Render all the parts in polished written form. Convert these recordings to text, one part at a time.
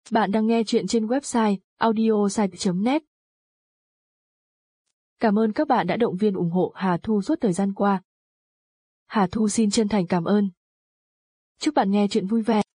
Bạn đang nghe chuyện trên website audiosite.net. Cảm ơn các bạn đã động viên ủng hộ Hà Thu suốt thời gian qua. Hà Thu xin chân thành cảm ơn. Chúc bạn nghe chuyện vui vẻ.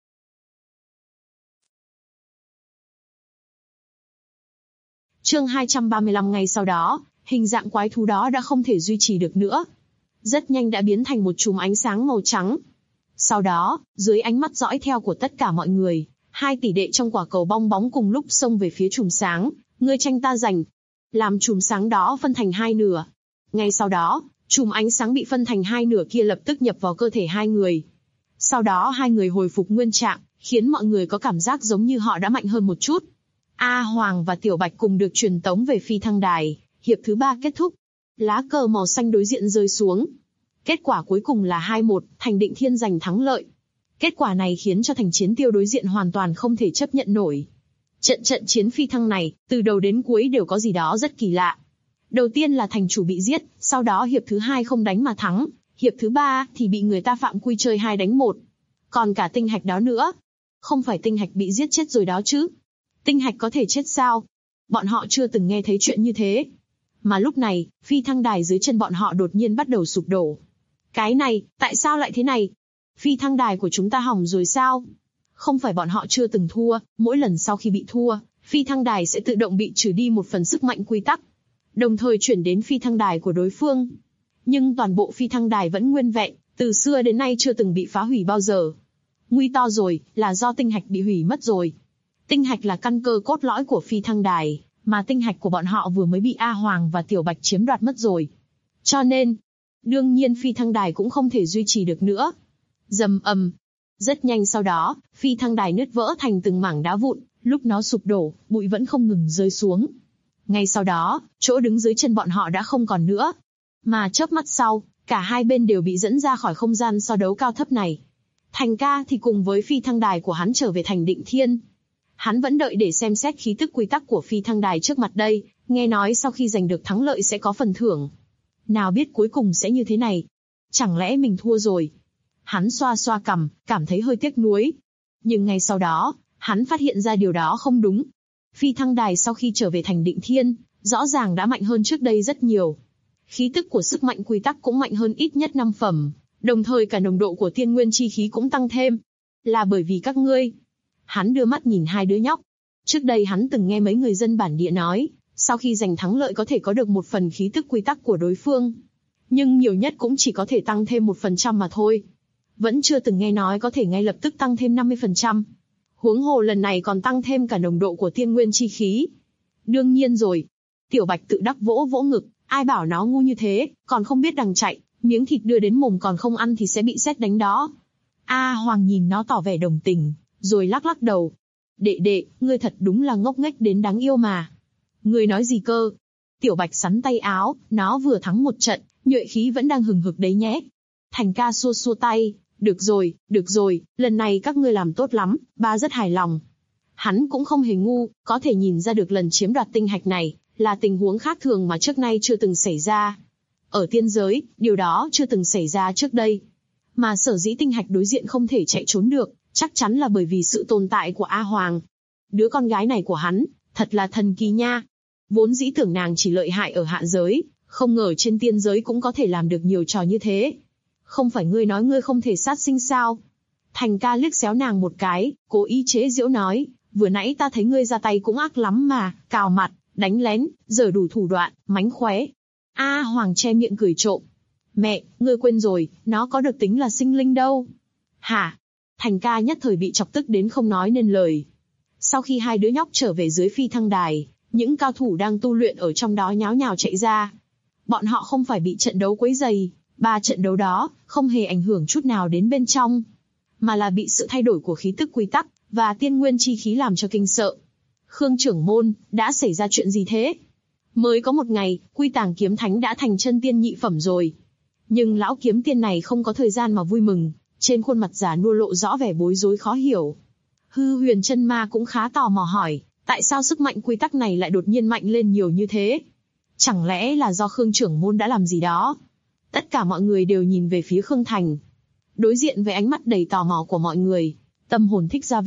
Chương 235 ngày sau đó, hình dạng quái thú đó đã không thể duy trì được nữa. Rất nhanh đã biến thành một chùm ánh sáng màu trắng. Sau đó, dưới ánh mắt dõi theo của tất cả mọi người, hai tỷ đệ trong quả cầu bong bóng cùng lúc xông về phía chùm sáng, ngươi tranh ta giành. Làm chùm sáng đó phân thành hai nửa. Ngay sau đó, chùm ánh sáng bị phân thành hai nửa kia lập tức nhập vào cơ thể hai người. Sau đó hai người hồi phục nguyên trạng, khiến mọi người có cảm giác giống như họ đã mạnh hơn một chút. A Hoàng và Tiểu Bạch cùng được truyền tống về phi thăng đài, hiệp thứ 3 kết thúc. Lá cờ màu xanh đối diện rơi xuống. Kết quả cuối cùng là 2-1, Thành Định Thiên giành thắng lợi. Kết quả này khiến cho thành chiến tiêu đối diện hoàn toàn không thể chấp nhận nổi. Trận chiến phi thăng này, từ đầu đến cuối đều có gì đó rất kỳ lạ. Đầu tiên là thành chủ bị giết, sau đó hiệp thứ 2 không đánh mà thắng, hiệp thứ 3 thì bị người ta phạm quy chơi 2 đánh 1. Còn cả tinh hạch đó nữa. Không phải tinh hạch bị giết chết rồi đó chứ. Tinh hạch có thể chết sao? Bọn họ chưa từng nghe thấy chuyện như thế. Mà lúc này, phi thăng đài dưới chân bọn họ đột nhiên bắt đầu sụp đổ. Cái này, tại sao lại thế này? Phi thăng đài của chúng ta hỏng rồi sao? Không phải bọn họ chưa từng thua, mỗi lần sau khi bị thua, phi thăng đài sẽ tự động bị trừ đi một phần sức mạnh quy tắc, đồng thời chuyển đến phi thăng đài của đối phương. Nhưng toàn bộ phi thăng đài vẫn nguyên vẹn, từ xưa đến nay chưa từng bị phá hủy bao giờ. Nguy to rồi, là do tinh hạch bị hủy mất rồi. Tinh hạch là căn cơ cốt lõi của phi thăng đài, mà tinh hạch của bọn họ vừa mới bị A Hoàng và Tiểu Bạch chiếm đoạt mất rồi. Cho nên, đương nhiên phi thăng đài cũng không thể duy trì được nữa. Rầm ầm. Rất nhanh sau đó, phi thăng đài nứt vỡ thành từng mảng đá vụn, lúc nó sụp đổ, bụi vẫn không ngừng rơi xuống. Ngay sau đó, chỗ đứng dưới chân bọn họ đã không còn nữa. Mà chớp mắt sau, cả hai bên đều bị dẫn ra khỏi không gian so đấu cao thấp này. Thành ca thì cùng với phi thăng đài của hắn trở về thành Định Thiên. Hắn vẫn đợi để xem xét khí tức quy tắc của phi thăng đài trước mặt đây, nghe nói sau khi giành được thắng lợi sẽ có phần thưởng. Nào biết cuối cùng sẽ như thế này. Chẳng lẽ mình thua rồi? Hắn xoa xoa cằm, cảm thấy hơi tiếc nuối. Nhưng ngay sau đó, hắn phát hiện ra điều đó không đúng. Phi thăng đài sau khi trở về thành Định Thiên, rõ ràng đã mạnh hơn trước đây rất nhiều. Khí tức của sức mạnh quy tắc cũng mạnh hơn ít nhất 5 phẩm, đồng thời cả nồng độ của tiên nguyên chi khí cũng tăng thêm. Là bởi vì các ngươi. Hắn đưa mắt nhìn hai đứa nhóc. Trước đây hắn từng nghe mấy người dân bản địa nói, sau khi giành thắng lợi có thể có được một phần khí tức quy tắc của đối phương. Nhưng nhiều nhất cũng chỉ có thể tăng thêm 1% mà thôi. Vẫn chưa từng nghe nói có thể ngay lập tức tăng thêm 50%. Huống hồ lần này còn tăng thêm cả nồng độ của tiên nguyên chi khí. Đương nhiên rồi. Tiểu Bạch tự đắc vỗ vỗ ngực, ai bảo nó ngu như thế, còn không biết đằng chạy, miếng thịt đưa đến mồm còn không ăn thì sẽ bị sét đánh đó. A Hoàng nhìn nó tỏ vẻ đồng tình, rồi lắc lắc đầu. Đệ, ngươi thật đúng là ngốc nghếch đến đáng yêu mà. Ngươi nói gì cơ? Tiểu Bạch sắn tay áo, nó vừa thắng một trận, nhuệ khí vẫn đang hừng hực đấy nhé. Thành ca xua xua tay, được rồi, lần này các ngươi làm tốt lắm, ba rất hài lòng. Hắn cũng không hề ngu, có thể nhìn ra được lần chiếm đoạt tinh hạch này, là tình huống khác thường mà trước nay chưa từng xảy ra. Ở tiên giới, điều đó chưa từng xảy ra trước đây. Mà sở dĩ tinh hạch đối diện không thể chạy trốn được, chắc chắn là bởi vì sự tồn tại của A Hoàng. Đứa con gái này của hắn, thật là thần kỳ nha. Vốn dĩ tưởng nàng chỉ lợi hại ở hạ giới, không ngờ trên tiên giới cũng có thể làm được nhiều trò như thế. Không phải ngươi nói ngươi không thể sát sinh sao? Thành ca liếc xéo nàng một cái, cố ý chế giễu nói, vừa nãy ta thấy ngươi ra tay cũng ác lắm mà, cào mặt, đánh lén, giở đủ thủ đoạn, mánh khóe. A Hoàng che miệng cười trộm. Mẹ, ngươi quên rồi, nó có được tính là sinh linh đâu. Hả? Thành ca nhất thời bị chọc tức đến không nói nên lời. Sau khi hai đứa nhóc trở về dưới phi thăng đài, những cao thủ đang tu luyện ở trong đó nháo nhào chạy ra. Bọn họ không phải bị trận đấu quấy rầy, 3 trận đấu đó không hề ảnh hưởng chút nào đến bên trong, mà là bị sự thay đổi của khí tức quy tắc và tiên nguyên chi khí làm cho kinh sợ. Khương trưởng môn, đã xảy ra chuyện gì thế? Mới có một ngày, Quy Tàng Kiếm Thánh đã thành chân tiên nhị phẩm rồi. Nhưng lão kiếm tiên này không có thời gian mà vui mừng, trên khuôn mặt già nua lộ rõ vẻ bối rối khó hiểu. Hư Huyền Chân Ma cũng khá tò mò hỏi, tại sao sức mạnh quy tắc này lại đột nhiên mạnh lên nhiều như thế? Chẳng lẽ là do Khương trưởng môn đã làm gì đó? Tất cả mọi người đều nhìn về phía Khương Thành. Đối diện với ánh mắt đầy tò mò của mọi người, tâm hồn thích ra vẻ,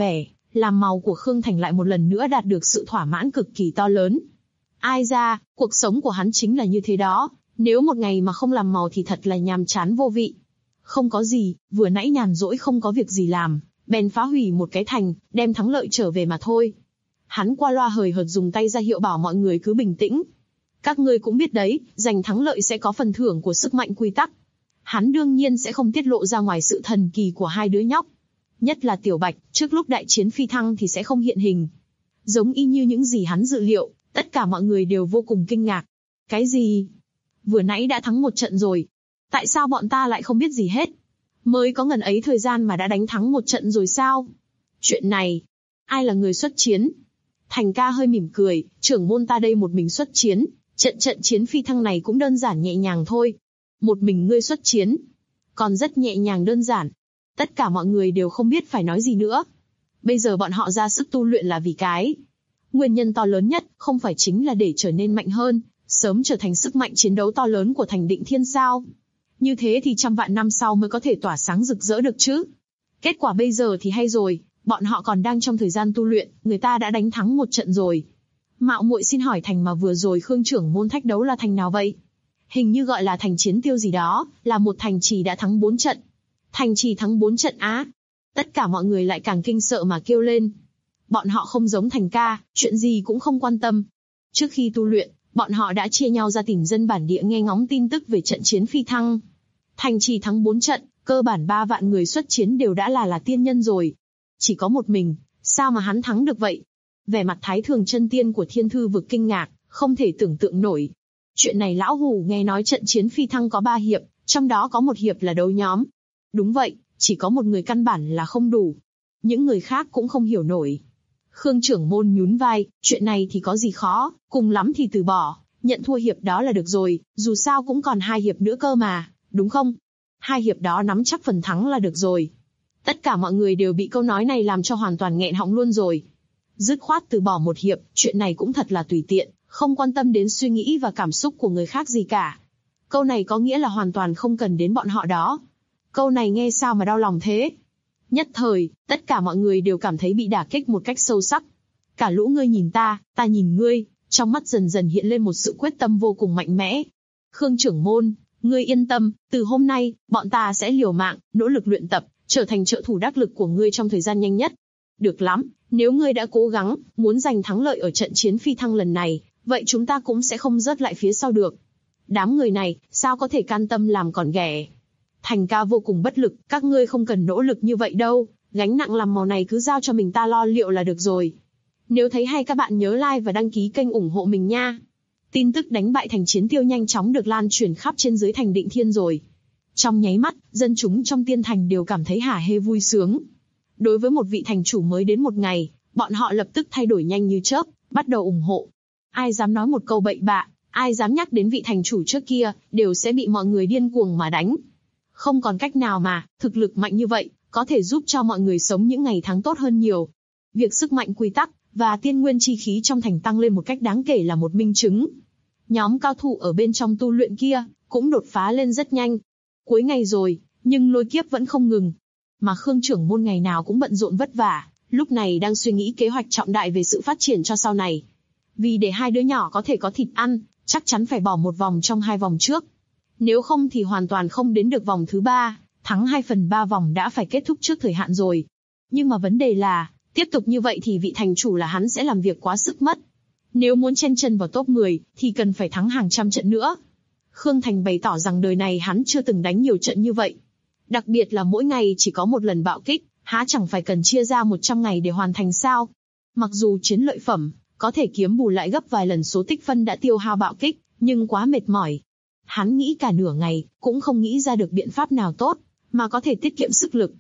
làm màu của Khương Thành lại một lần nữa đạt được sự thỏa mãn cực kỳ to lớn. Ai ra, cuộc sống của hắn chính là như thế đó, nếu một ngày mà không làm màu thì thật là nhàm chán vô vị. Không có gì, vừa nãy nhàn rỗi không có việc gì làm, bèn phá hủy một cái thành, đem thắng lợi trở về mà thôi. Hắn qua loa hời hợt dùng tay ra hiệu bảo mọi người cứ bình tĩnh. Các ngươi cũng biết đấy, giành thắng lợi sẽ có phần thưởng của sức mạnh quy tắc. Hắn đương nhiên sẽ không tiết lộ ra ngoài sự thần kỳ của hai đứa nhóc. Nhất là Tiểu Bạch, trước lúc đại chiến phi thăng thì sẽ không hiện hình. Giống y như những gì hắn dự liệu, tất cả mọi người đều vô cùng kinh ngạc. Cái gì? Vừa nãy đã thắng một trận rồi. Tại sao bọn ta lại không biết gì hết? Mới có ngần ấy thời gian mà đã đánh thắng một trận rồi sao? Chuyện này, ai là người xuất chiến? Thành ca hơi mỉm cười, trưởng môn ta đây một mình xuất chiến, trận chiến phi thăng này cũng đơn giản nhẹ nhàng thôi. Một mình ngươi xuất chiến, còn rất nhẹ nhàng đơn giản. Tất cả mọi người đều không biết phải nói gì nữa. Bây giờ bọn họ ra sức tu luyện là vì cái nguyên nhân to lớn nhất, không phải chính là để trở nên mạnh hơn, sớm trở thành sức mạnh chiến đấu to lớn của thành Định Thiên sao? Như thế thì trăm vạn năm sau mới có thể tỏa sáng rực rỡ được chứ. Kết quả bây giờ thì hay rồi, bọn họ còn đang trong thời gian tu luyện, người ta đã đánh thắng một trận rồi. Mạo muội xin hỏi thành mà vừa rồi Khương trưởng môn thách đấu là thành nào vậy? Hình như gọi là thành Chiến Tiêu gì đó, là một thành trì đã thắng 4 trận. Thành trì thắng 4 trận á? Tất cả mọi người lại càng kinh sợ mà kêu lên. Bọn họ không giống Thành ca, chuyện gì cũng không quan tâm. Trước khi tu luyện, bọn họ đã chia nhau ra tìm dân bản địa nghe ngóng tin tức về trận chiến phi thăng. Thành trì thắng 4 trận, cơ bản 3 vạn người xuất chiến đều đã là tiên nhân rồi. Chỉ có một mình, sao mà hắn thắng được vậy? Vẻ mặt Thái Thường chân tiên của Thiên Thư Vực kinh ngạc, không thể tưởng tượng nổi. Chuyện này lão hủ nghe nói trận chiến phi thăng có 3 hiệp, trong đó có một hiệp là đấu nhóm. Đúng vậy, chỉ có một người căn bản là không đủ. Những người khác cũng không hiểu nổi. Khương trưởng môn nhún vai, chuyện này thì có gì khó, cùng lắm thì từ bỏ, nhận thua hiệp đó là được rồi, dù sao cũng còn 2 hiệp nữa cơ mà, đúng không? 2 hiệp đó nắm chắc phần thắng là được rồi. Tất cả mọi người đều bị câu nói này làm cho hoàn toàn nghẹn họng luôn rồi. Dứt khoát từ bỏ một hiệp, chuyện này cũng thật là tùy tiện, không quan tâm đến suy nghĩ và cảm xúc của người khác gì cả. Câu này có nghĩa là hoàn toàn không cần đến bọn họ đó. Câu này nghe sao mà đau lòng thế? Nhất thời, tất cả mọi người đều cảm thấy bị đả kích một cách sâu sắc. Cả lũ ngươi nhìn ta nhìn ngươi, trong mắt dần dần hiện lên một sự quyết tâm vô cùng mạnh mẽ. Khương trưởng môn, ngươi yên tâm, từ hôm nay, bọn ta sẽ liều mạng, nỗ lực luyện tập, trở thành trợ thủ đắc lực của ngươi trong thời gian nhanh nhất. Được lắm, nếu ngươi đã cố gắng, muốn giành thắng lợi ở trận chiến phi thăng lần này, vậy chúng ta cũng sẽ không rớt lại phía sau được. Đám người này, sao có thể can tâm làm còn ghẻ? Thành ca vô cùng bất lực, các ngươi không cần nỗ lực như vậy đâu, gánh nặng làm màu này cứ giao cho mình ta lo liệu là được rồi. Nếu thấy hay các bạn nhớ like và đăng ký kênh ủng hộ mình nha. Tin tức đánh bại thành Chiến Tiêu nhanh chóng được lan truyền khắp trên dưới thành Định Thiên rồi. Trong nháy mắt, dân chúng trong tiên thành đều cảm thấy hả hê vui sướng. Đối với một vị thành chủ mới đến một ngày, bọn họ lập tức thay đổi nhanh như chớp, bắt đầu ủng hộ. Ai dám nói một câu bậy bạ, ai dám nhắc đến vị thành chủ trước kia, đều sẽ bị mọi người điên cuồng mà đánh. Không còn cách nào mà, thực lực mạnh như vậy, có thể giúp cho mọi người sống những ngày tháng tốt hơn nhiều. Việc sức mạnh quy tắc và tiên nguyên chi khí trong thành tăng lên một cách đáng kể là một minh chứng. Nhóm cao thủ ở bên trong tu luyện kia cũng đột phá lên rất nhanh. Cuối ngày rồi, nhưng lôi kiếp vẫn không ngừng. Mà Khương trưởng môn ngày nào cũng bận rộn vất vả, lúc này đang suy nghĩ kế hoạch trọng đại về sự phát triển cho sau này. Vì để hai đứa nhỏ có thể có thịt ăn, chắc chắn phải bỏ một vòng trong 2 vòng trước. Nếu không thì hoàn toàn không đến được vòng thứ 3, thắng 2/3 vòng đã phải kết thúc trước thời hạn rồi. Nhưng mà vấn đề là, tiếp tục như vậy thì vị thành chủ là hắn sẽ làm việc quá sức mất. Nếu muốn chen chân vào top 10, thì cần phải thắng hàng trăm trận nữa. Khương Thành bày tỏ rằng đời này hắn chưa từng đánh nhiều trận như vậy. Đặc biệt là mỗi ngày chỉ có một lần bạo kích, há chẳng phải cần chia ra 100 ngày để hoàn thành sao? Mặc dù chiến lợi phẩm, có thể kiếm bù lại gấp vài lần số tích phân đã tiêu hao bạo kích, nhưng quá mệt mỏi. Hắn nghĩ cả nửa ngày, cũng không nghĩ ra được biện pháp nào tốt, mà có thể tiết kiệm sức lực.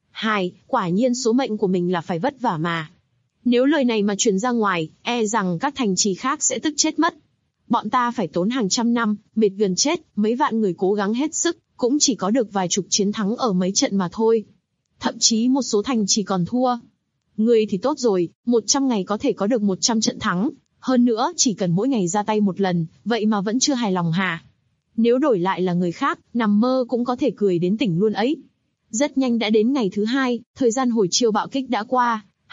Quả nhiên số mệnh của mình là phải vất vả mà. Nếu lời này mà truyền ra ngoài, e rằng các thành trì khác sẽ tức chết mất. Bọn ta phải tốn hàng trăm năm, mệt gần chết, mấy vạn người cố gắng hết sức, cũng chỉ có được vài chục chiến thắng ở mấy trận mà thôi. Thậm chí một số thành trì còn thua. Người thì tốt rồi, 100 ngày có thể có được 100 trận thắng, hơn nữa chỉ cần mỗi ngày ra tay một lần, vậy mà vẫn chưa hài lòng hả? Nếu đổi lại là người khác, nằm mơ cũng có thể cười đến tỉnh luôn ấy. Rất nhanh đã đến ngày thứ 2, thời gian hồi chiêu bạo kích đã qua,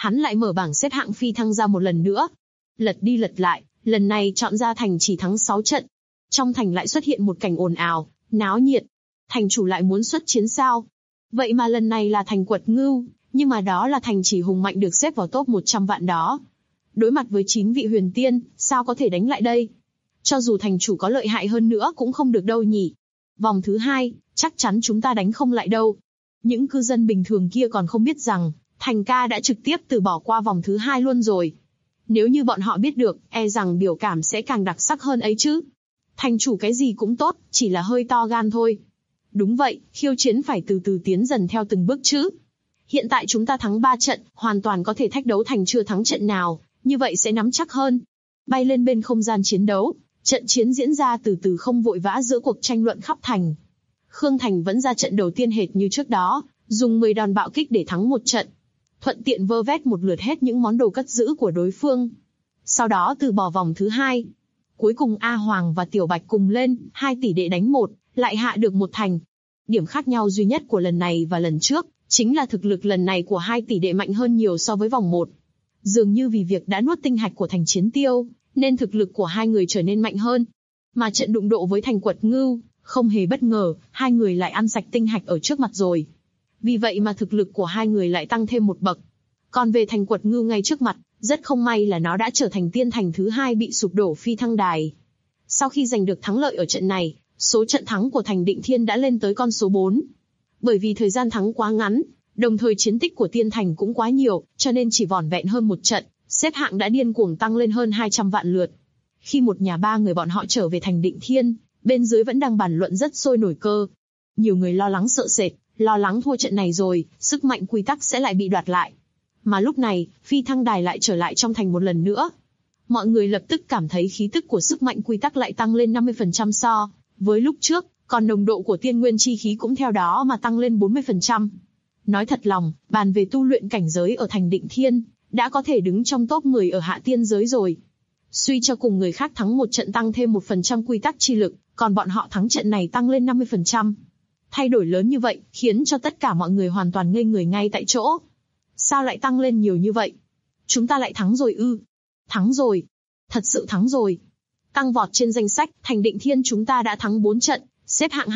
hắn lại mở bảng xếp hạng phi thăng ra một lần nữa. Lật đi lật lại, lần này chọn ra thành chỉ thắng 6 trận. Trong thành lại xuất hiện một cảnh ồn ào, náo nhiệt. Thành chủ lại muốn xuất chiến sao? Vậy mà lần này là thành Quật Ngưu, nhưng mà đó là thành chỉ hùng mạnh được xếp vào top 100 vạn đó. Đối mặt với 9 vị huyền tiên, sao có thể đánh lại đây? Cho dù thành chủ có lợi hại hơn nữa cũng không được đâu nhỉ. Vòng thứ 2, chắc chắn chúng ta đánh không lại đâu. Những cư dân bình thường kia còn không biết rằng, Thành ca đã trực tiếp từ bỏ qua vòng thứ 2 luôn rồi. Nếu như bọn họ biết được, e rằng biểu cảm sẽ càng đặc sắc hơn ấy chứ. Thành chủ cái gì cũng tốt, chỉ là hơi to gan thôi. Đúng vậy, khiêu chiến phải từ từ tiến dần theo từng bước chứ. Hiện tại chúng ta thắng 3 trận, hoàn toàn có thể thách đấu thành chưa thắng trận nào, như vậy sẽ nắm chắc hơn. Bay lên bên không gian chiến đấu, trận chiến diễn ra từ từ không vội vã giữa cuộc tranh luận khắp thành. Khương Thành vẫn ra trận đầu tiên hệt như trước đó, dùng 10 đòn bạo kích để thắng một trận. Thuận tiện vơ vét một lượt hết những món đồ cất giữ của đối phương. Sau đó từ bỏ vòng thứ 2. Cuối cùng A Hoàng và Tiểu Bạch cùng lên, 2 tỷ đệ đánh một, lại hạ được một thành. Điểm khác nhau duy nhất của lần này và lần trước, chính là thực lực lần này của 2 tỷ đệ mạnh hơn nhiều so với vòng 1. Dường như vì việc đã nuốt tinh hạch của thành Chiến Tiêu, nên thực lực của hai người trở nên mạnh hơn. Mà trận đụng độ với thành Quật Ngưu, không hề bất ngờ, hai người lại ăn sạch tinh hạch ở trước mặt rồi. Vì vậy mà thực lực của hai người lại tăng thêm một bậc. Còn về thành Quật Ngưu ngay trước mặt, rất không may là nó đã trở thành tiên thành thứ 2 bị sụp đổ phi thăng đài. Sau khi giành được thắng lợi ở trận này, số trận thắng của thành Định Thiên đã lên tới con số 4. Bởi vì thời gian thắng quá ngắn, đồng thời chiến tích của tiên thành cũng quá nhiều, cho nên chỉ vỏn vẹn hơn một trận, xếp hạng đã điên cuồng tăng lên hơn 200 vạn lượt. Khi một nhà ba người bọn họ trở về thành Định Thiên, bên dưới vẫn đang bàn luận rất sôi nổi cơ. Nhiều người lo lắng sợ sệt, lo lắng thua trận này rồi, sức mạnh quy tắc sẽ lại bị đoạt lại. Mà lúc này, phi thăng đài lại trở lại trong thành một lần nữa. Mọi người lập tức cảm thấy khí tức của sức mạnh quy tắc lại tăng lên 50% so với lúc trước, còn nồng độ của tiên nguyên chi khí cũng theo đó mà tăng lên 40%. Nói thật lòng, bàn về tu luyện cảnh giới ở thành Định Thiên, đã có thể đứng trong top 10 ở hạ tiên giới rồi. Suy cho cùng người khác thắng một trận tăng thêm 1% quy tắc chi lực, còn bọn họ thắng trận này tăng lên 50%. Thay đổi lớn như vậy, khiến cho tất cả mọi người hoàn toàn ngây người ngay tại chỗ. Sao lại tăng lên nhiều như vậy? Chúng ta lại thắng rồi ư? Thắng rồi. Thật sự thắng rồi. Tăng vọt trên danh sách, thành Định Thiên chúng ta đã thắng 4 trận, xếp hạng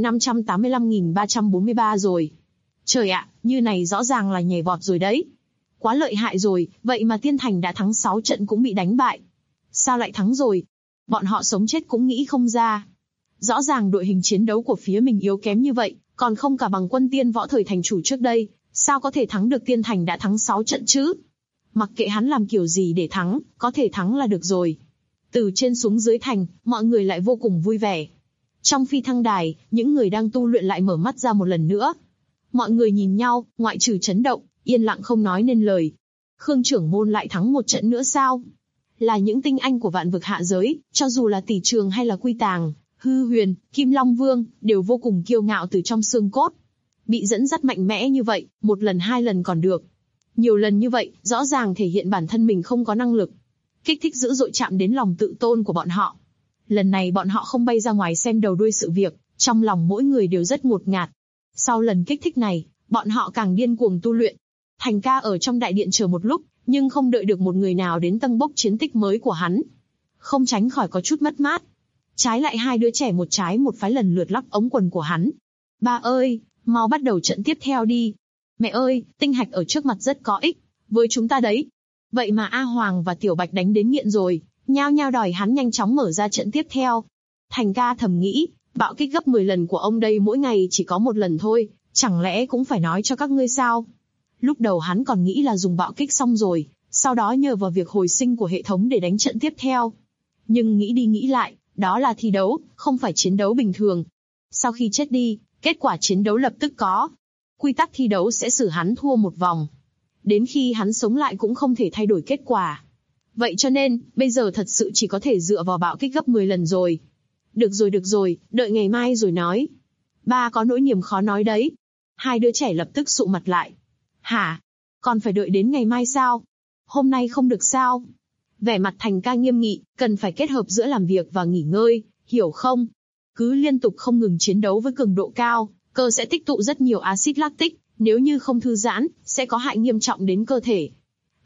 2.585.343 rồi. Trời ạ, như này rõ ràng là nhảy vọt rồi đấy. Quá lợi hại rồi, vậy mà tiên thành đã thắng 6 trận cũng bị đánh bại. Sao lại thắng rồi? Bọn họ sống chết cũng nghĩ không ra. Rõ ràng đội hình chiến đấu của phía mình yếu kém như vậy, còn không cả bằng quân tiên võ thời thành chủ trước đây, sao có thể thắng được tiên thành đã thắng 6 trận chứ? Mặc kệ hắn làm kiểu gì để thắng, có thể thắng là được rồi. Từ trên xuống dưới thành, mọi người lại vô cùng vui vẻ. Trong phi thăng đài, những người đang tu luyện lại mở mắt ra một lần nữa. Mọi người nhìn nhau, ngoại trừ chấn động, yên lặng không nói nên lời. Khương trưởng môn lại thắng một trận nữa sao? Là những tinh anh của vạn vực hạ giới, cho dù là tỷ trường hay là quy tàng, hư huyền, kim long vương, đều vô cùng kiêu ngạo từ trong xương cốt. Bị dẫn dắt mạnh mẽ như vậy, một lần hai lần còn được. Nhiều lần như vậy, rõ ràng thể hiện bản thân mình không có năng lực. Kích thích dữ dội chạm đến lòng tự tôn của bọn họ. Lần này bọn họ không bay ra ngoài xem đầu đuôi sự việc, trong lòng mỗi người đều rất ngột ngạt. Sau lần kích thích này, bọn họ càng điên cuồng tu luyện. Thành ca ở trong đại điện chờ một lúc, nhưng không đợi được một người nào đến tâng bốc chiến tích mới của hắn. Không tránh khỏi có chút mất mát. Trái lại hai đứa trẻ một trái một phái lần lượt lắc ống quần của hắn. Ba ơi, mau bắt đầu trận tiếp theo đi. Mẹ ơi, tinh hạch ở trước mặt rất có ích, với chúng ta đấy. Vậy mà A Hoàng và Tiểu Bạch đánh đến nghiện rồi, nhao nhao đòi hắn nhanh chóng mở ra trận tiếp theo. Thành ca thầm nghĩ, bạo kích gấp 10 lần của ông đây mỗi ngày chỉ có một lần thôi, chẳng lẽ cũng phải nói cho các ngươi sao? Lúc đầu hắn còn nghĩ là dùng bạo kích xong rồi, sau đó nhờ vào việc hồi sinh của hệ thống để đánh trận tiếp theo. Nhưng nghĩ đi nghĩ lại, đó là thi đấu, không phải chiến đấu bình thường. Sau khi chết đi, kết quả chiến đấu lập tức có. Quy tắc thi đấu sẽ xử hắn thua một vòng. Đến khi hắn sống lại cũng không thể thay đổi kết quả. Vậy cho nên, bây giờ thật sự chỉ có thể dựa vào bạo kích gấp 10 lần rồi. Được rồi, đợi ngày mai rồi nói. Ba có nỗi niềm khó nói đấy. Hai đứa trẻ lập tức sụ mặt lại. Hả? Còn phải đợi đến ngày mai sao? Hôm nay không được sao? Vẻ mặt Thành ca nghiêm nghị, cần phải kết hợp giữa làm việc và nghỉ ngơi, hiểu không? Cứ liên tục không ngừng chiến đấu với cường độ cao, cơ sẽ tích tụ rất nhiều axit lactic, nếu như không thư giãn, sẽ có hại nghiêm trọng đến cơ thể.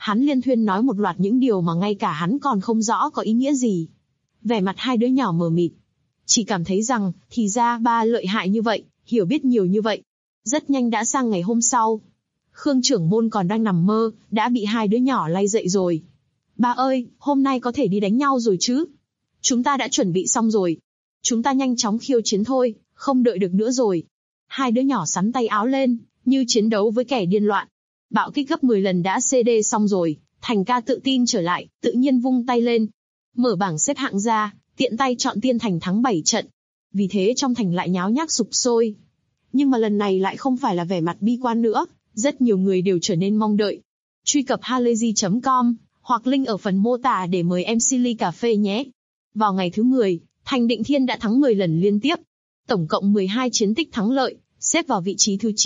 Hắn liên thuyên nói một loạt những điều mà ngay cả hắn còn không rõ có ý nghĩa gì. Vẻ mặt hai đứa nhỏ mờ mịt. Chỉ cảm thấy rằng, thì ra ba lợi hại như vậy, hiểu biết nhiều như vậy. Rất nhanh đã sang ngày hôm sau. Khương trưởng môn còn đang nằm mơ, đã bị hai đứa nhỏ lay dậy rồi. Ba ơi, hôm nay có thể đi đánh nhau rồi chứ? Chúng ta đã chuẩn bị xong rồi. Chúng ta nhanh chóng khiêu chiến thôi, không đợi được nữa rồi. Hai đứa nhỏ sắn tay áo lên, như chiến đấu với kẻ điên loạn. Bạo kích gấp 10 lần đã CD xong rồi, Thành ca tự tin trở lại, tự nhiên vung tay lên. Mở bảng xếp hạng ra, tiện tay chọn Tiên Thành thắng 7 trận. Vì thế trong thành lại nháo nhác sục sôi. Nhưng mà lần này lại không phải là vẻ mặt bi quan nữa, rất nhiều người đều trở nên mong đợi. Truy cập halayzi.com, hoặc link ở phần mô tả để mời MC ly cà phê nhé. Vào ngày thứ 10, Thành Định Thiên đã thắng 10 lần liên tiếp. Tổng cộng 12 chiến tích thắng lợi, xếp vào vị trí thứ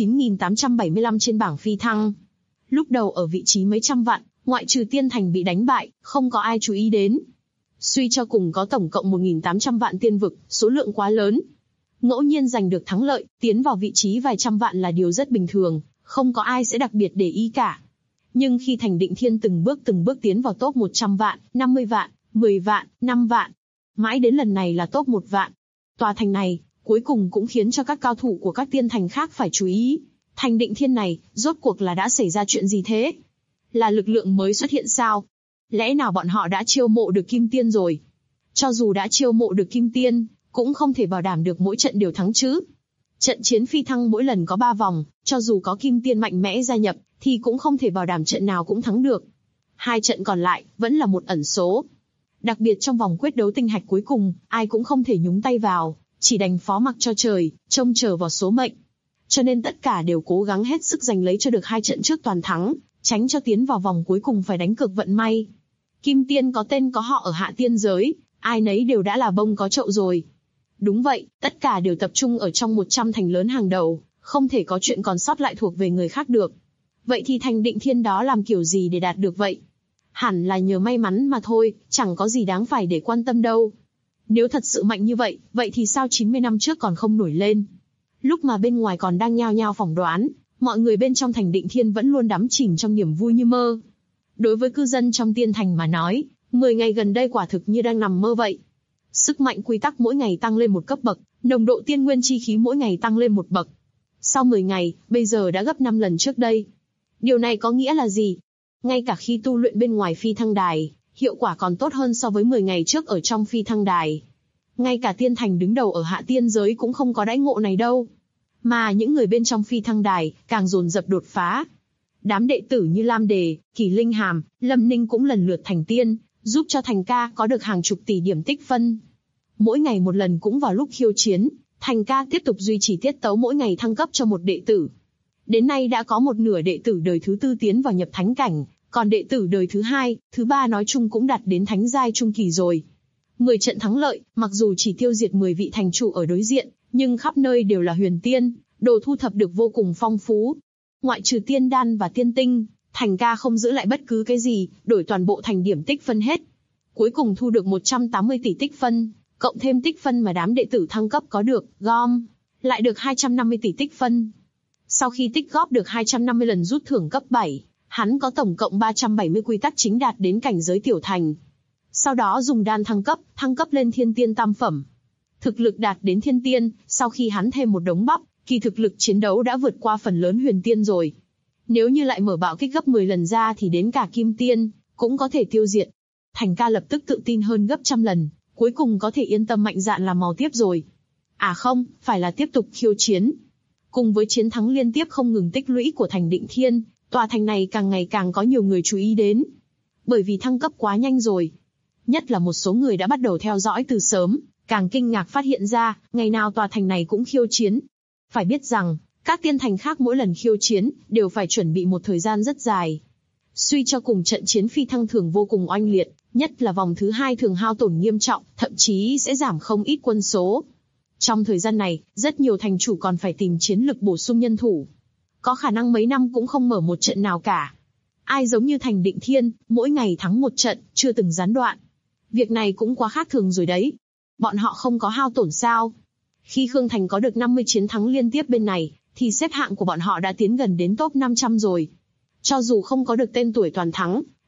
9875 trên bảng phi thăng. Lúc đầu ở vị trí mấy trăm vạn, ngoại trừ Tiên Thành bị đánh bại, không có ai chú ý đến. Suy cho cùng có tổng cộng 1.800 vạn tiên vực, số lượng quá lớn. Ngẫu nhiên giành được thắng lợi, tiến vào vị trí vài trăm vạn là điều rất bình thường, không có ai sẽ đặc biệt để ý cả. Nhưng khi Thành Định Thiên từng bước tiến vào top 100 vạn, 50 vạn, 10 vạn, 5 vạn, mãi đến lần này là top 1 vạn. Tòa thành này, cuối cùng cũng khiến cho các cao thủ của các tiên thành khác phải chú ý. Thành Định Thiên này, rốt cuộc là đã xảy ra chuyện gì thế? Là lực lượng mới xuất hiện sao? Lẽ nào bọn họ đã chiêu mộ được Kim Tiên rồi? Cho dù đã chiêu mộ được Kim Tiên, cũng không thể bảo đảm được mỗi trận đều thắng chứ. Trận chiến phi thăng mỗi lần có 3 vòng, cho dù có Kim Tiên mạnh mẽ gia nhập, thì cũng không thể bảo đảm trận nào cũng thắng được. 2 trận còn lại, vẫn là một ẩn số. Đặc biệt trong vòng quyết đấu tinh hạch cuối cùng, ai cũng không thể nhúng tay vào, chỉ đành phó mặc cho trời, trông chờ vào số mệnh. Cho nên tất cả đều cố gắng hết sức giành lấy cho được 2 trận trước toàn thắng, tránh cho tiến vào vòng cuối cùng phải đánh cược vận may. Kim Tiên có tên có họ ở hạ tiên giới, ai nấy đều đã là bông có chậu rồi. Đúng vậy, tất cả đều tập trung ở trong 100 thành lớn hàng đầu, không thể có chuyện còn sót lại thuộc về người khác được. Vậy thì Thành Định Thiên đó làm kiểu gì để đạt được vậy? Hẳn là nhờ may mắn mà thôi, chẳng có gì đáng phải để quan tâm đâu. Nếu thật sự mạnh như vậy, vậy thì sao 90 năm trước còn không nổi lên? Lúc mà bên ngoài còn đang nhao nhao phỏng đoán, mọi người bên trong Thành Định Thiên vẫn luôn đắm chìm trong niềm vui như mơ. Đối với cư dân trong Tiên Thành mà nói, 10 ngày gần đây quả thực như đang nằm mơ vậy. Sức mạnh quy tắc mỗi ngày tăng lên một cấp bậc, nồng độ tiên nguyên chi khí mỗi ngày tăng lên một bậc. Sau 10 ngày, bây giờ đã gấp 5 lần trước đây. Điều này có nghĩa là gì? Ngay cả khi tu luyện bên ngoài phi thăng đài, hiệu quả còn tốt hơn so với 10 ngày trước ở trong phi thăng đài. Ngay cả Tiên Thành đứng đầu ở hạ tiên giới cũng không có đãi ngộ này đâu. Mà những người bên trong phi thăng đài, càng dồn dập đột phá. Đám đệ tử như Lam Đề, Kỳ Linh Hàm, Lâm Ninh cũng lần lượt thành tiên, giúp cho Thành ca có được hàng chục tỷ điểm tích phân. Mỗi ngày một lần cũng vào lúc khiêu chiến, Thành ca tiếp tục duy trì tiết tấu mỗi ngày thăng cấp cho một đệ tử. Đến nay đã có một nửa đệ tử đời thứ 4 tiến vào nhập thánh cảnh, còn đệ tử đời thứ 2, thứ 3 nói chung cũng đạt đến thánh giai trung kỳ rồi. 10 trận thắng lợi, mặc dù chỉ tiêu diệt 10 vị thành trụ ở đối diện, nhưng khắp nơi đều là huyền tiên, đồ thu thập được vô cùng phong phú. Ngoại trừ tiên đan và tiên tinh, Thành ca không giữ lại bất cứ cái gì, đổi toàn bộ thành điểm tích phân hết. Cuối cùng thu được 180 tỷ tích phân, cộng thêm tích phân mà đám đệ tử thăng cấp có được, gom, lại được 250 tỷ tích phân. Sau khi tích góp được 250 lần rút thưởng cấp 7, hắn có tổng cộng 370 quy tắc chính đạt đến cảnh giới tiểu thành. Sau đó dùng đan thăng cấp lên thiên tiên tam phẩm. Thực lực đạt đến thiên tiên, sau khi hắn thêm một đống bắp, kỳ thực lực chiến đấu đã vượt qua phần lớn huyền tiên rồi. Nếu như lại mở bạo kích gấp 10 lần ra thì đến cả kim tiên, cũng có thể tiêu diệt. Thành ca lập tức tự tin hơn gấp trăm lần, cuối cùng có thể yên tâm mạnh dạn làm màu tiếp rồi. À không, phải là tiếp tục khiêu chiến. Cùng với chiến thắng liên tiếp không ngừng tích lũy của Thành Định Thiên, tòa thành này càng ngày càng có nhiều người chú ý đến. Bởi vì thăng cấp quá nhanh rồi. Nhất là một số người đã bắt đầu theo dõi từ sớm, càng kinh ngạc phát hiện ra, ngày nào tòa thành này cũng khiêu chiến. Phải biết rằng, các tiên thành khác mỗi lần khiêu chiến, đều phải chuẩn bị một thời gian rất dài. Suy cho cùng trận chiến phi thăng thường vô cùng oanh liệt, nhất là vòng thứ 2 thường hao tổn nghiêm trọng, thậm chí sẽ giảm không ít quân số. Trong thời gian này, rất nhiều thành chủ còn phải tìm chiến lực bổ sung nhân thủ. Có khả năng mấy năm cũng không mở một trận nào cả. Ai giống như Thành Định Thiên, mỗi ngày thắng một trận, chưa từng gián đoạn. Việc này cũng quá khác thường rồi đấy. Bọn họ không có hao tổn sao? Khi Khương Thành có được 50 chiến thắng liên tiếp bên này, thì xếp hạng của bọn họ đã tiến gần đến top 500 rồi. Cho dù không có được tên tuổi toàn thắng,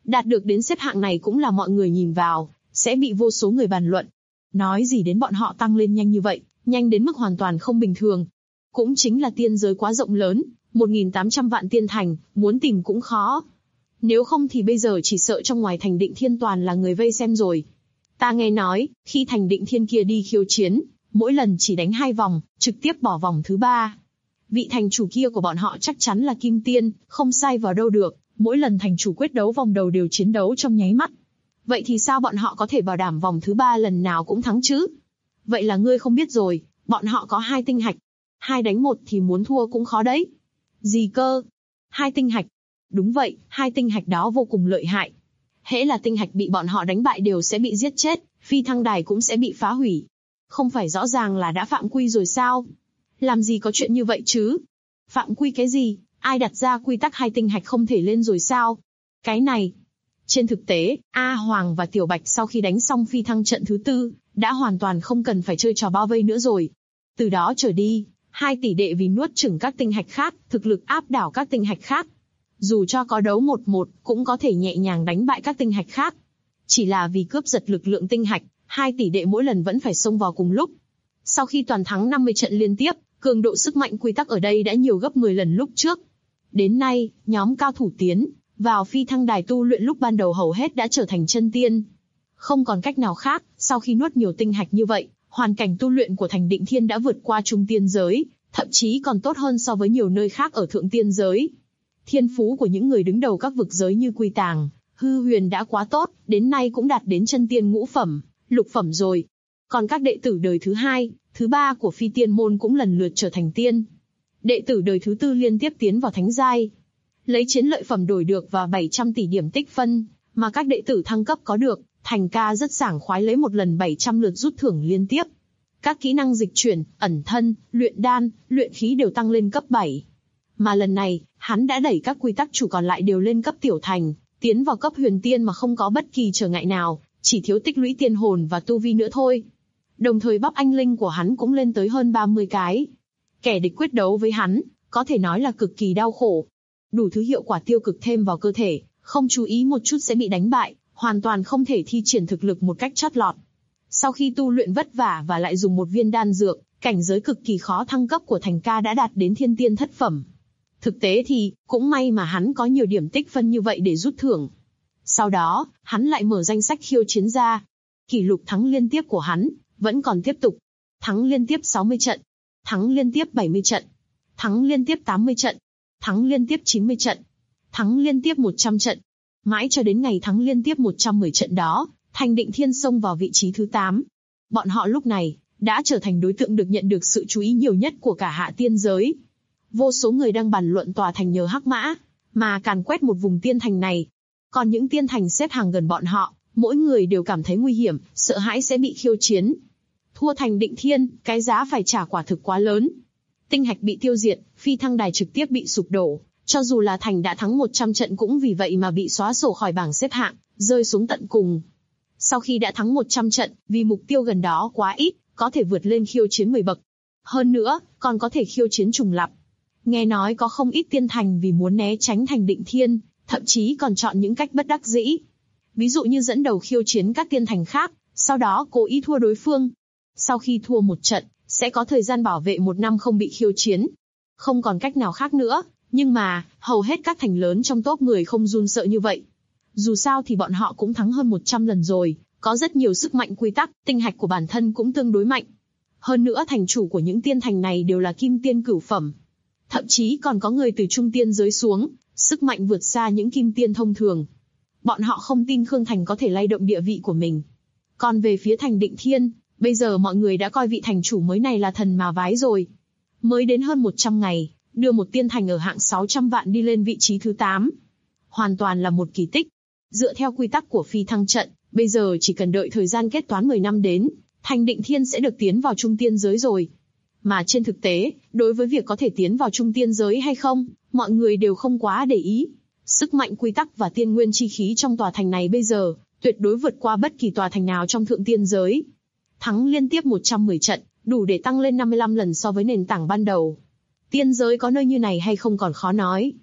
Đạt được đến xếp hạng này cũng là mọi người nhìn vào, sẽ bị vô số người bàn luận. Nói gì đến bọn họ tăng lên nhanh như vậy, nhanh đến mức hoàn toàn không bình thường. Cũng chính là tiên giới quá rộng lớn, 1.800 vạn tiên thành, muốn tìm cũng khó. Nếu không thì bây giờ chỉ sợ trong ngoài thành Định Thiên toàn là người vây xem rồi. Ta nghe nói, khi thành Định Thiên kia đi khiêu chiến, mỗi lần chỉ đánh 2 vòng, trực tiếp bỏ vòng thứ 3. Vị thành chủ kia của bọn họ chắc chắn là Kim Tiên, không sai vào đâu được, mỗi lần thành chủ quyết đấu vòng đầu đều chiến đấu trong nháy mắt. Vậy thì sao bọn họ có thể bảo đảm vòng thứ 3 lần nào cũng thắng chứ? Vậy là ngươi không biết rồi, bọn họ có 2 tinh hạch. 2 đánh 1 thì muốn thua cũng khó đấy. Gì cơ? 2 tinh hạch. Đúng vậy, 2 tinh hạch đó vô cùng lợi hại. Hễ là tinh hạch bị bọn họ đánh bại đều sẽ bị giết chết, phi thăng đài cũng sẽ bị phá hủy. Không phải rõ ràng là đã phạm quy rồi sao? Làm gì có chuyện như vậy chứ? Phạm quy cái gì? Ai đặt ra quy tắc 2 tinh hạch không thể lên rồi sao? Cái này. Trên thực tế, A Hoàng và Tiểu Bạch sau khi đánh xong phi thăng trận thứ 4, đã hoàn toàn không cần phải chơi trò bao vây nữa rồi. Từ đó trở đi, 2 tỷ đệ vì nuốt chửng các tinh hạch khác, thực lực áp đảo các tinh hạch khác. Dù cho có đấu 1-1, cũng có thể nhẹ nhàng đánh bại các tinh hạch khác. Chỉ là vì cướp giật lực lượng tinh hạch, 2 tỷ đệ mỗi lần vẫn phải xông vào cùng lúc. Sau khi toàn thắng 50 trận liên tiếp, cường độ sức mạnh quy tắc ở đây đã nhiều gấp 10 lần lúc trước. Đến nay, nhóm cao thủ tiến vào phi thăng đài tu luyện lúc ban đầu hầu hết đã trở thành chân tiên. Không còn cách nào khác, sau khi nuốt nhiều tinh hạch như vậy, hoàn cảnh tu luyện của thành Định Thiên đã vượt qua trung tiên giới, thậm chí còn tốt hơn so với nhiều nơi khác ở thượng tiên giới. Thiên phú của những người đứng đầu các vực giới như Quy Tàng, Hư Huyền đã quá tốt, đến nay cũng đạt đến chân tiên ngũ phẩm, lục phẩm rồi. Còn các đệ tử đời thứ 2, thứ 3 của phi tiên môn cũng lần lượt trở thành tiên. Đệ tử đời thứ 4 liên tiếp tiến vào thánh giai. Lấy chiến lợi phẩm đổi được và 700 tỷ điểm tích phân, mà các đệ tử thăng cấp có được, Thành Ca rất sảng khoái lấy một lần 700 lượt rút thưởng liên tiếp. Các kỹ năng dịch chuyển, ẩn thân, luyện đan, luyện khí đều tăng lên cấp 7. Mà lần này, hắn đã đẩy các quy tắc chủ còn lại đều lên cấp tiểu thành, tiến vào cấp huyền tiên mà không có bất kỳ trở ngại nào, chỉ thiếu tích lũy tiên hồn và tu vi nữa thôi. Đồng thời bắp anh linh của hắn cũng lên tới hơn 30 cái. Kẻ địch quyết đấu với hắn, có thể nói là cực kỳ đau khổ. Đủ thứ hiệu quả tiêu cực thêm vào cơ thể, không chú ý một chút sẽ bị đánh bại, hoàn toàn không thể thi triển thực lực một cách chót lọt. Sau khi tu luyện vất vả và lại dùng một viên đan dược, cảnh giới cực kỳ khó thăng cấp của Thành Ca đã đạt đến thiên tiên thất phẩm. Thực tế thì, cũng may mà hắn có nhiều điểm tích phân như vậy để rút thưởng. Sau đó, hắn lại mở danh sách khiêu chiến ra. Kỷ lục thắng liên tiếp của hắn, vẫn còn tiếp tục. Thắng liên tiếp 60 trận. Thắng liên tiếp 70 trận. Thắng liên tiếp 80 trận. Thắng liên tiếp 90 trận. Thắng liên tiếp 100 trận. Mãi cho đến ngày thắng liên tiếp 110 trận đó, Thành Định Thiên xông vào vị trí thứ 8. Bọn họ lúc này, đã trở thành đối tượng được nhận được sự chú ý nhiều nhất của cả hạ tiên giới. Vô số người đang bàn luận tòa thành nhờ hắc mã, mà càn quét một vùng tiên thành này. Còn những tiên thành xếp hàng gần bọn họ, mỗi người đều cảm thấy nguy hiểm, sợ hãi sẽ bị khiêu chiến. Thua Thành Định Thiên, cái giá phải trả quả thực quá lớn. Tinh hạch bị tiêu diệt, phi thăng đài trực tiếp bị sụp đổ, cho dù là thành đã thắng 100 trận cũng vì vậy mà bị xóa sổ khỏi bảng xếp hạng, rơi xuống tận cùng. Sau khi đã thắng 100 trận, vì mục tiêu gần đó quá ít, có thể vượt lên khiêu chiến 10 bậc. Hơn nữa, còn có thể khiêu chiến trùng lặp. Nghe nói có không ít tiên thành vì muốn né tránh Thành Định Thiên, thậm chí còn chọn những cách bất đắc dĩ. Ví dụ như dẫn đầu khiêu chiến các tiên thành khác, sau đó cố ý thua đối phương. Sau khi thua một trận, sẽ có thời gian bảo vệ 1 năm không bị khiêu chiến. Không còn cách nào khác nữa, nhưng mà, hầu hết các thành lớn trong top 10 không run sợ như vậy. Dù sao thì bọn họ cũng thắng hơn 100 lần rồi, có rất nhiều sức mạnh quy tắc, tinh hạch của bản thân cũng tương đối mạnh. Hơn nữa thành chủ của những tiên thành này đều là kim tiên cửu phẩm. Thậm chí còn có người từ trung tiên giới xuống, sức mạnh vượt xa những kim tiên thông thường. Bọn họ không tin Khương Thành có thể lay động địa vị của mình. Còn về phía Thành Định Thiên, bây giờ mọi người đã coi vị thành chủ mới này là thần mà vái rồi. Mới đến hơn 100 ngày, đưa một tiên thành ở hạng 600 vạn đi lên vị trí thứ 8. Hoàn toàn là một kỳ tích. Dựa theo quy tắc của phi thăng trận, bây giờ chỉ cần đợi thời gian kết toán 10 năm đến, Thành Định Thiên sẽ được tiến vào trung tiên giới rồi. Mà trên thực tế, đối với việc có thể tiến vào trung tiên giới hay không, mọi người đều không quá để ý. Sức mạnh quy tắc và tiên nguyên chi khí trong tòa thành này bây giờ, tuyệt đối vượt qua bất kỳ tòa thành nào trong thượng tiên giới. Thắng liên tiếp 110 trận, đủ để tăng lên 55 lần so với nền tảng ban đầu. Tiên giới có nơi như này hay không còn khó nói.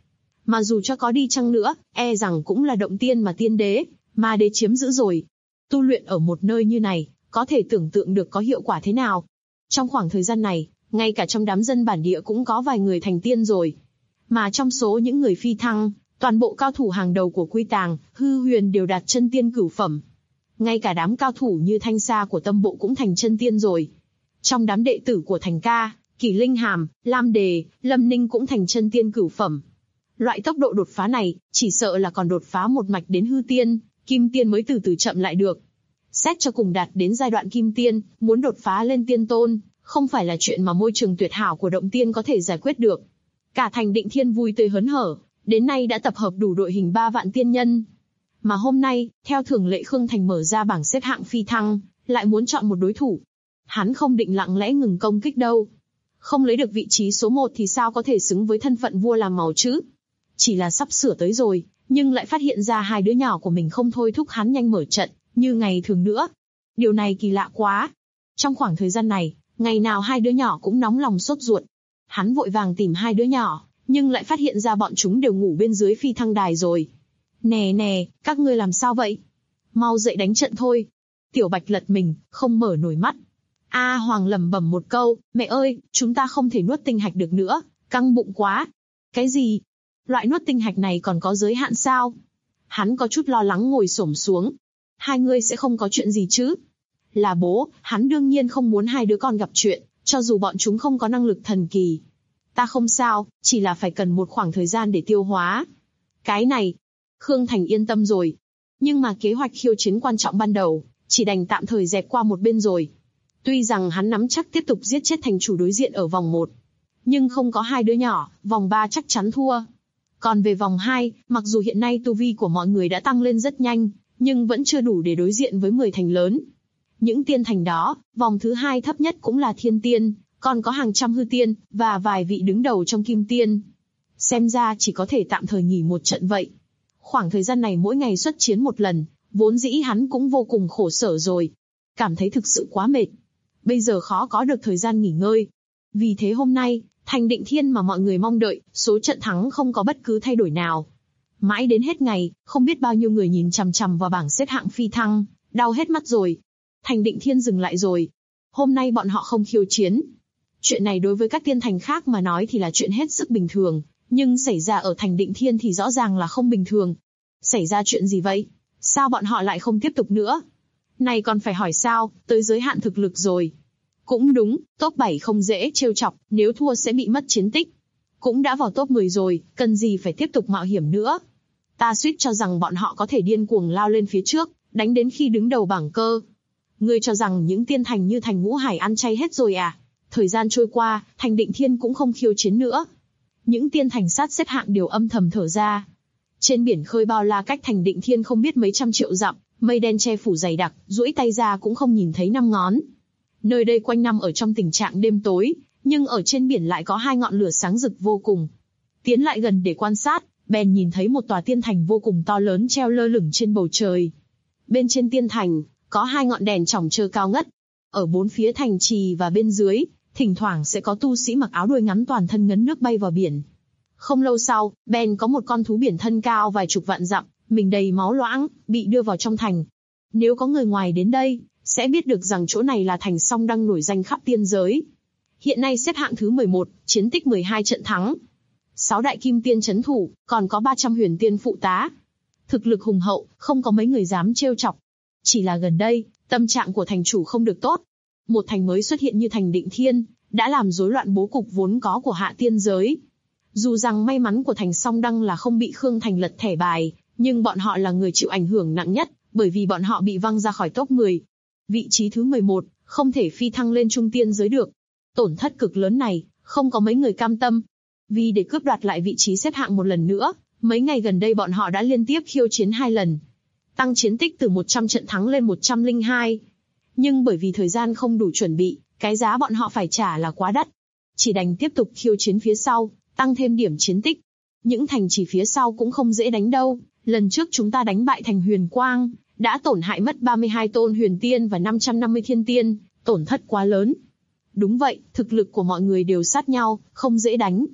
Mà dù cho có đi chăng nữa, e rằng cũng là động tiên mà tiên đế, ma đế chiếm giữ rồi. Tu luyện ở một nơi như này, có thể tưởng tượng được có hiệu quả thế nào. Trong khoảng thời gian này, ngay cả trong đám dân bản địa cũng có vài người thành tiên rồi. Mà trong số những người phi thăng, toàn bộ cao thủ hàng đầu của Quy Tàng, Hư Huyền đều đạt chân tiên cửu phẩm. Ngay cả đám cao thủ như Thanh Sa của Tâm Bộ cũng thành chân tiên rồi. Trong đám đệ tử của Thành Ca, Kỷ Linh Hàm, Lam Đề, Lâm Ninh cũng thành chân tiên cửu phẩm. Loại tốc độ đột phá này, chỉ sợ là còn đột phá một mạch đến hư tiên, kim tiên mới từ từ chậm lại được. Xét cho cùng đạt đến giai đoạn kim tiên, muốn đột phá lên tiên tôn, không phải là chuyện mà môi trường tuyệt hảo của động tiên có thể giải quyết được. Cả Thành Định Thiên vui tươi hớn hở, đến nay đã tập hợp đủ đội hình 3 vạn tiên nhân. Mà hôm nay, theo thường lệ Khương Thành mở ra bảng xếp hạng phi thăng, lại muốn chọn một đối thủ. Hắn không định lặng lẽ ngừng công kích đâu. Không lấy được vị trí số 1 thì sao có thể xứng với thân phận vua làm màu chứ? Chỉ là sắp sửa tới rồi, nhưng lại phát hiện ra hai đứa nhỏ của mình không thôi thúc hắn nhanh mở trận, như ngày thường nữa. Điều này kỳ lạ quá. Trong khoảng thời gian này, ngày nào hai đứa nhỏ cũng nóng lòng sốt ruột. Hắn vội vàng tìm hai đứa nhỏ, nhưng lại phát hiện ra bọn chúng đều ngủ bên dưới phi thăng đài rồi. Nè nè, các ngươi làm sao vậy? Mau dậy đánh trận thôi. Tiểu Bạch lật mình, không mở nổi mắt. A Hoàng lẩm bẩm một câu, mẹ ơi, chúng ta không thể nuốt tinh hạch được nữa, căng bụng quá. Cái gì? Loại nuốt tinh hạch này còn có giới hạn sao? Hắn có chút lo lắng ngồi xổm xuống. Hai ngươi sẽ không có chuyện gì chứ? Là bố, hắn đương nhiên không muốn hai đứa con gặp chuyện, cho dù bọn chúng không có năng lực thần kỳ. Ta không sao, chỉ là phải cần một khoảng thời gian để tiêu hóa. Cái này, Khương Thành yên tâm rồi. Nhưng mà kế hoạch khiêu chiến quan trọng ban đầu, chỉ đành tạm thời dẹp qua một bên rồi. Tuy rằng hắn nắm chắc tiếp tục giết chết thành chủ đối diện ở vòng 1, nhưng không có hai đứa nhỏ, vòng 3 chắc chắn thua. Còn về vòng 2, mặc dù hiện nay tu vi của mọi người đã tăng lên rất nhanh, nhưng vẫn chưa đủ để đối diện với 10 thành lớn. Những tiên thành đó, vòng thứ 2 thấp nhất cũng là thiên tiên, còn có hàng trăm hư tiên, và vài vị đứng đầu trong kim tiên. Xem ra chỉ có thể tạm thời nghỉ một trận vậy. Khoảng thời gian này mỗi ngày xuất chiến một lần, vốn dĩ hắn cũng vô cùng khổ sở rồi. Cảm thấy thực sự quá mệt. Bây giờ khó có được thời gian nghỉ ngơi. Vì thế hôm nay, Thành Định Thiên mà mọi người mong đợi, số trận thắng không có bất cứ thay đổi nào. Mãi đến hết ngày, không biết bao nhiêu người nhìn chằm chằm vào bảng xếp hạng phi thăng, đau hết mắt rồi. Thành Định Thiên dừng lại rồi. Hôm nay bọn họ không khiêu chiến. Chuyện này đối với các tiên thành khác mà nói thì là chuyện hết sức bình thường, nhưng xảy ra ở Thành Định Thiên thì rõ ràng là không bình thường. Xảy ra chuyện gì vậy? Sao bọn họ lại không tiếp tục nữa? Này còn phải hỏi sao, tới giới hạn thực lực rồi. Cũng đúng, top 7 không dễ trêu chọc, nếu thua sẽ bị mất chiến tích. Cũng đã vào top 10 rồi, cần gì phải tiếp tục mạo hiểm nữa. Ta suýt cho rằng bọn họ có thể điên cuồng lao lên phía trước, đánh đến khi đứng đầu bảng cơ. Ngươi cho rằng những tiên thành như thành Ngũ Hải ăn chay hết rồi à? Thời gian trôi qua, Thành Định Thiên cũng không khiêu chiến nữa. Những tiên thành sát xếp hạng đều âm thầm thở ra. Trên biển khơi bao la cách Thành Định Thiên không biết mấy trăm triệu dặm, mây đen che phủ dày đặc, duỗi tay ra cũng không nhìn thấy 5 ngón. Nơi đây quanh năm ở trong tình trạng đêm tối, nhưng ở trên biển lại có 2 ngọn lửa sáng rực vô cùng. Tiến lại gần để quan sát, bèn nhìn thấy một tòa tiên thành vô cùng to lớn treo lơ lửng trên bầu trời. Bên trên tiên thành, có 2 ngọn đèn chỏng chơ cao ngất. Ở 4 phía thành trì và bên dưới, thỉnh thoảng sẽ có tu sĩ mặc áo đuôi ngắn toàn thân ngấn nước bay vào biển. Không lâu sau, bèn có một con thú biển thân cao vài chục vạn dặm, mình đầy máu loãng, bị đưa vào trong thành. Nếu có người ngoài đến đây, sẽ biết được rằng chỗ này là thành Song Đăng nổi danh khắp tiên giới. Hiện nay xếp hạng thứ 11, chiến tích 12 trận thắng. 6 đại kim tiên chấn thủ, còn có 300 huyền tiên phụ tá. Thực lực hùng hậu, không có mấy người dám trêu chọc. Chỉ là gần đây, tâm trạng của thành chủ không được tốt. Một thành mới xuất hiện như Thành Định Thiên, đã làm rối loạn bố cục vốn có của hạ tiên giới. Dù rằng may mắn của thành Song Đăng là không bị Khương Thành lật thẻ bài, nhưng bọn họ là người chịu ảnh hưởng nặng nhất, bởi vì bọn họ bị văng ra khỏi top 10. Vị trí thứ 11, không thể phi thăng lên trung tiên giới được. Tổn thất cực lớn này, không có mấy người cam tâm. Vì để cướp đoạt lại vị trí xếp hạng một lần nữa, mấy ngày gần đây bọn họ đã liên tiếp khiêu chiến 2 lần. Tăng chiến tích từ 100 trận thắng lên 102. Nhưng bởi vì thời gian không đủ chuẩn bị, cái giá bọn họ phải trả là quá đắt. Chỉ đành tiếp tục khiêu chiến phía sau, tăng thêm điểm chiến tích. Những thành trì phía sau cũng không dễ đánh đâu. Lần trước chúng ta đánh bại thành Huyền Quang, đã tổn hại mất 32 tôn huyền tiên và 550 thiên tiên, tổn thất quá lớn. Đúng vậy, thực lực của mọi người đều sát nhau, không dễ đánh.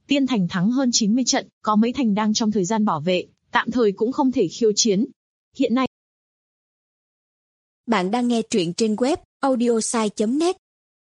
Tiên thành thắng hơn 90 trận, có mấy thành đang trong thời gian bảo vệ, tạm thời cũng không thể khiêu chiến. Hiện nay, bạn đang nghe truyện trên web audiosai.net.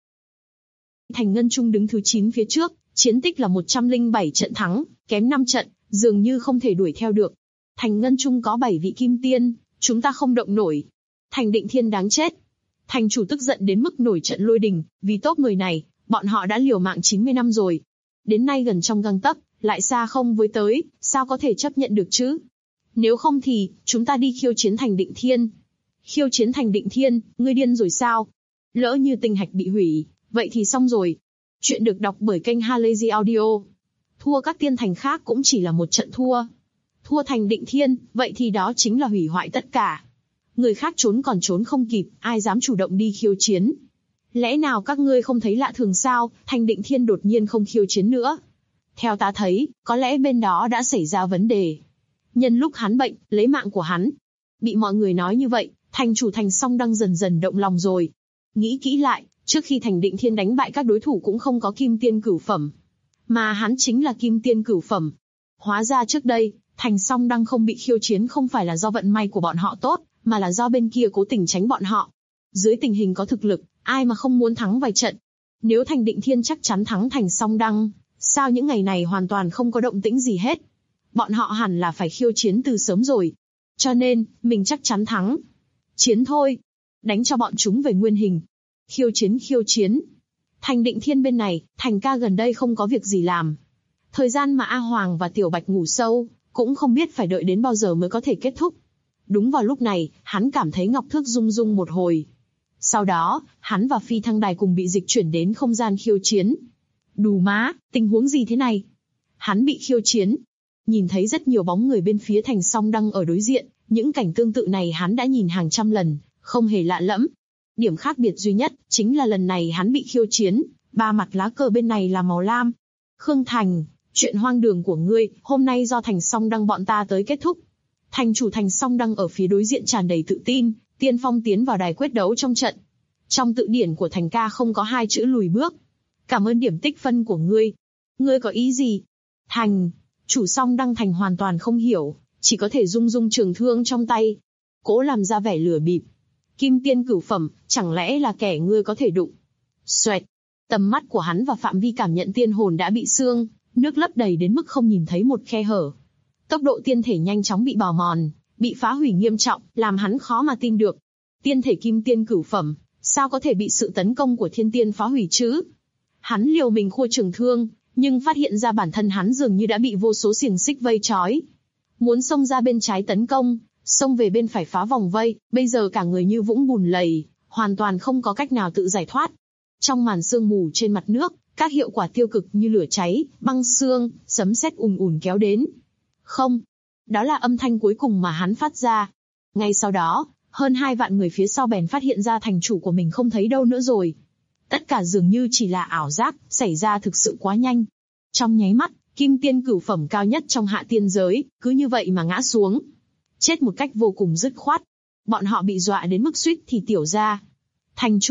thành Ngân Trung đứng thứ 9 phía trước, chiến tích là 107 trận thắng, kém 5 trận, dường như không thể đuổi theo được. Thành Ngân Trung có 7 vị kim tiên, chúng ta không động nổi. Thành Định Thiên đáng chết. Thành chủ tức giận đến mức nổi trận lôi đình, vì tốt người này, bọn họ đã liều mạng 90 năm rồi. Đến nay gần trong gang tấc, lại xa không với tới, sao có thể chấp nhận được chứ? Nếu không thì, chúng ta đi khiêu chiến Thành Định Thiên. Khiêu chiến Thành Định Thiên, ngươi điên rồi sao? Lỡ như tinh hạch bị hủy, vậy thì xong rồi. Chuyện được đọc bởi kênh Halazy Audio. Thua các tiên thành khác cũng chỉ là một trận thua. Thua Thành Định Thiên, vậy thì đó chính là hủy hoại tất cả. Người khác trốn còn trốn không kịp, ai dám chủ động đi khiêu chiến. Lẽ nào các ngươi không thấy lạ thường sao, Thành Định Thiên đột nhiên không khiêu chiến nữa? Theo ta thấy, có lẽ bên đó đã xảy ra vấn đề. Nhân lúc hắn bệnh, lấy mạng của hắn. Bị mọi người nói như vậy, thành chủ Thành Song Đăng dần dần động lòng rồi. Nghĩ kỹ lại, trước khi Thành Định Thiên đánh bại các đối thủ cũng không có kim tiên cửu phẩm. Mà hắn chính là kim tiên cửu phẩm. Hóa ra trước đây, Thành Song Đăng không bị khiêu chiến không phải là do vận may của bọn họ tốt, mà là do bên kia cố tình tránh bọn họ. Dưới tình hình có thực lực, ai mà không muốn thắng vài trận. Nếu Thành Định Thiên chắc chắn thắng Thành Song Đăng, sao những ngày này hoàn toàn không có động tĩnh gì hết? Bọn họ hẳn là phải khiêu chiến từ sớm rồi. Cho nên, mình chắc chắn thắng. Chiến thôi. Đánh cho bọn chúng về nguyên hình. Khiêu chiến. Thành Định Thiên bên này, Thành ca gần đây không có việc gì làm. Thời gian mà A Hoàng và Tiểu Bạch ngủ sâu, cũng không biết phải đợi đến bao giờ mới có thể kết thúc. Đúng vào lúc này, hắn cảm thấy ngọc thước rung rung một hồi. Sau đó, hắn và Phi Thăng Đài cùng bị dịch chuyển đến không gian khiêu chiến. Đù má, tình huống gì thế này? Hắn bị khiêu chiến. Nhìn thấy rất nhiều bóng người bên phía Thành Song Đăng ở đối diện, những cảnh tương tự này hắn đã nhìn hàng trăm lần, không hề lạ lẫm. Điểm khác biệt duy nhất, chính là lần này hắn bị khiêu chiến, ba mặt lá cờ bên này là màu lam. Khương Thành, chuyện hoang đường của ngươi, hôm nay do Thành Song Đăng bọn ta tới kết thúc. Thành chủ Thành Song Đăng ở phía đối diện tràn đầy tự tin, tiên phong tiến vào đài quyết đấu trong trận. Trong tự điển của Thành ca không có hai chữ lùi bước. Cảm ơn điểm tích phân của ngươi. Ngươi có ý gì? Thành chủ Song Đăng Thành hoàn toàn không hiểu, chỉ có thể rung rung trường thương trong tay. Cố làm ra vẻ lừa bịp. Kim tiên cửu phẩm, chẳng lẽ là kẻ ngươi có thể đụng? Xoẹt. Tầm mắt của hắn và phạm vi cảm nhận tiên hồn đã bị xương, nước lấp đầy đến mức không nhìn thấy một khe hở. Tốc độ tiên thể nhanh chóng bị bào mòn, bị phá hủy nghiêm trọng, làm hắn khó mà tin được. Tiên thể kim tiên cửu phẩm, sao có thể bị sự tấn công của thiên tiên phá hủy chứ? Hắn liều mình khua trường thương, nhưng phát hiện ra bản thân hắn dường như đã bị vô số xiềng xích vây trói. Muốn xông ra bên trái tấn công, xông về bên phải phá vòng vây, bây giờ cả người như vũng bùn lầy, hoàn toàn không có cách nào tự giải thoát. Trong màn sương mù trên mặt nước, các hiệu quả tiêu cực như lửa cháy, băng xương, sấm sét ùn ùn kéo đến. Không, đó là âm thanh cuối cùng mà hắn phát ra. Ngay sau đó, hơn 2 vạn người phía sau bèn phát hiện ra thành chủ của mình không thấy đâu nữa rồi. Tất cả dường như chỉ là ảo giác, xảy ra thực sự quá nhanh. Trong nháy mắt, kim tiên cửu phẩm cao nhất trong hạ tiên giới, cứ như vậy mà ngã xuống. Chết một cách vô cùng dứt khoát. Bọn họ bị dọa đến mức suýt thì tiểu ra. Thành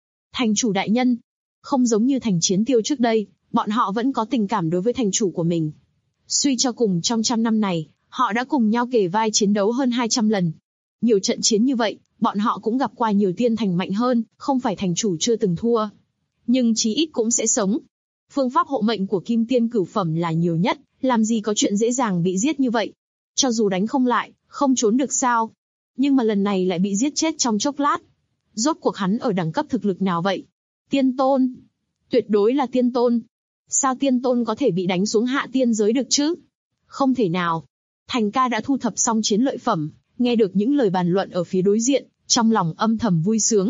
chủ đại nhân. Không giống như Thành Chiến Tiêu trước đây, bọn họ vẫn có tình cảm đối với thành chủ của mình. Suy cho cùng trong 100 năm này, họ đã cùng nhau kề vai chiến đấu hơn 200 lần. Nhiều trận chiến như vậy, bọn họ cũng gặp qua nhiều tiên thành mạnh hơn, không phải thành chủ chưa từng thua. Nhưng chí ít cũng sẽ sống. Phương pháp hộ mệnh của kim tiên cửu phẩm là nhiều nhất, làm gì có chuyện dễ dàng bị giết như vậy. Cho dù đánh không lại, không trốn được sao. Nhưng mà lần này lại bị giết chết trong chốc lát. Rốt cuộc hắn ở đẳng cấp thực lực nào vậy? Tiên tôn. Tuyệt đối là tiên tôn. Sao tiên tôn có thể bị đánh xuống hạ tiên giới được chứ? Không thể nào. Thành ca đã thu thập xong chiến lợi phẩm, nghe được những lời bàn luận ở phía đối diện, trong lòng âm thầm vui sướng.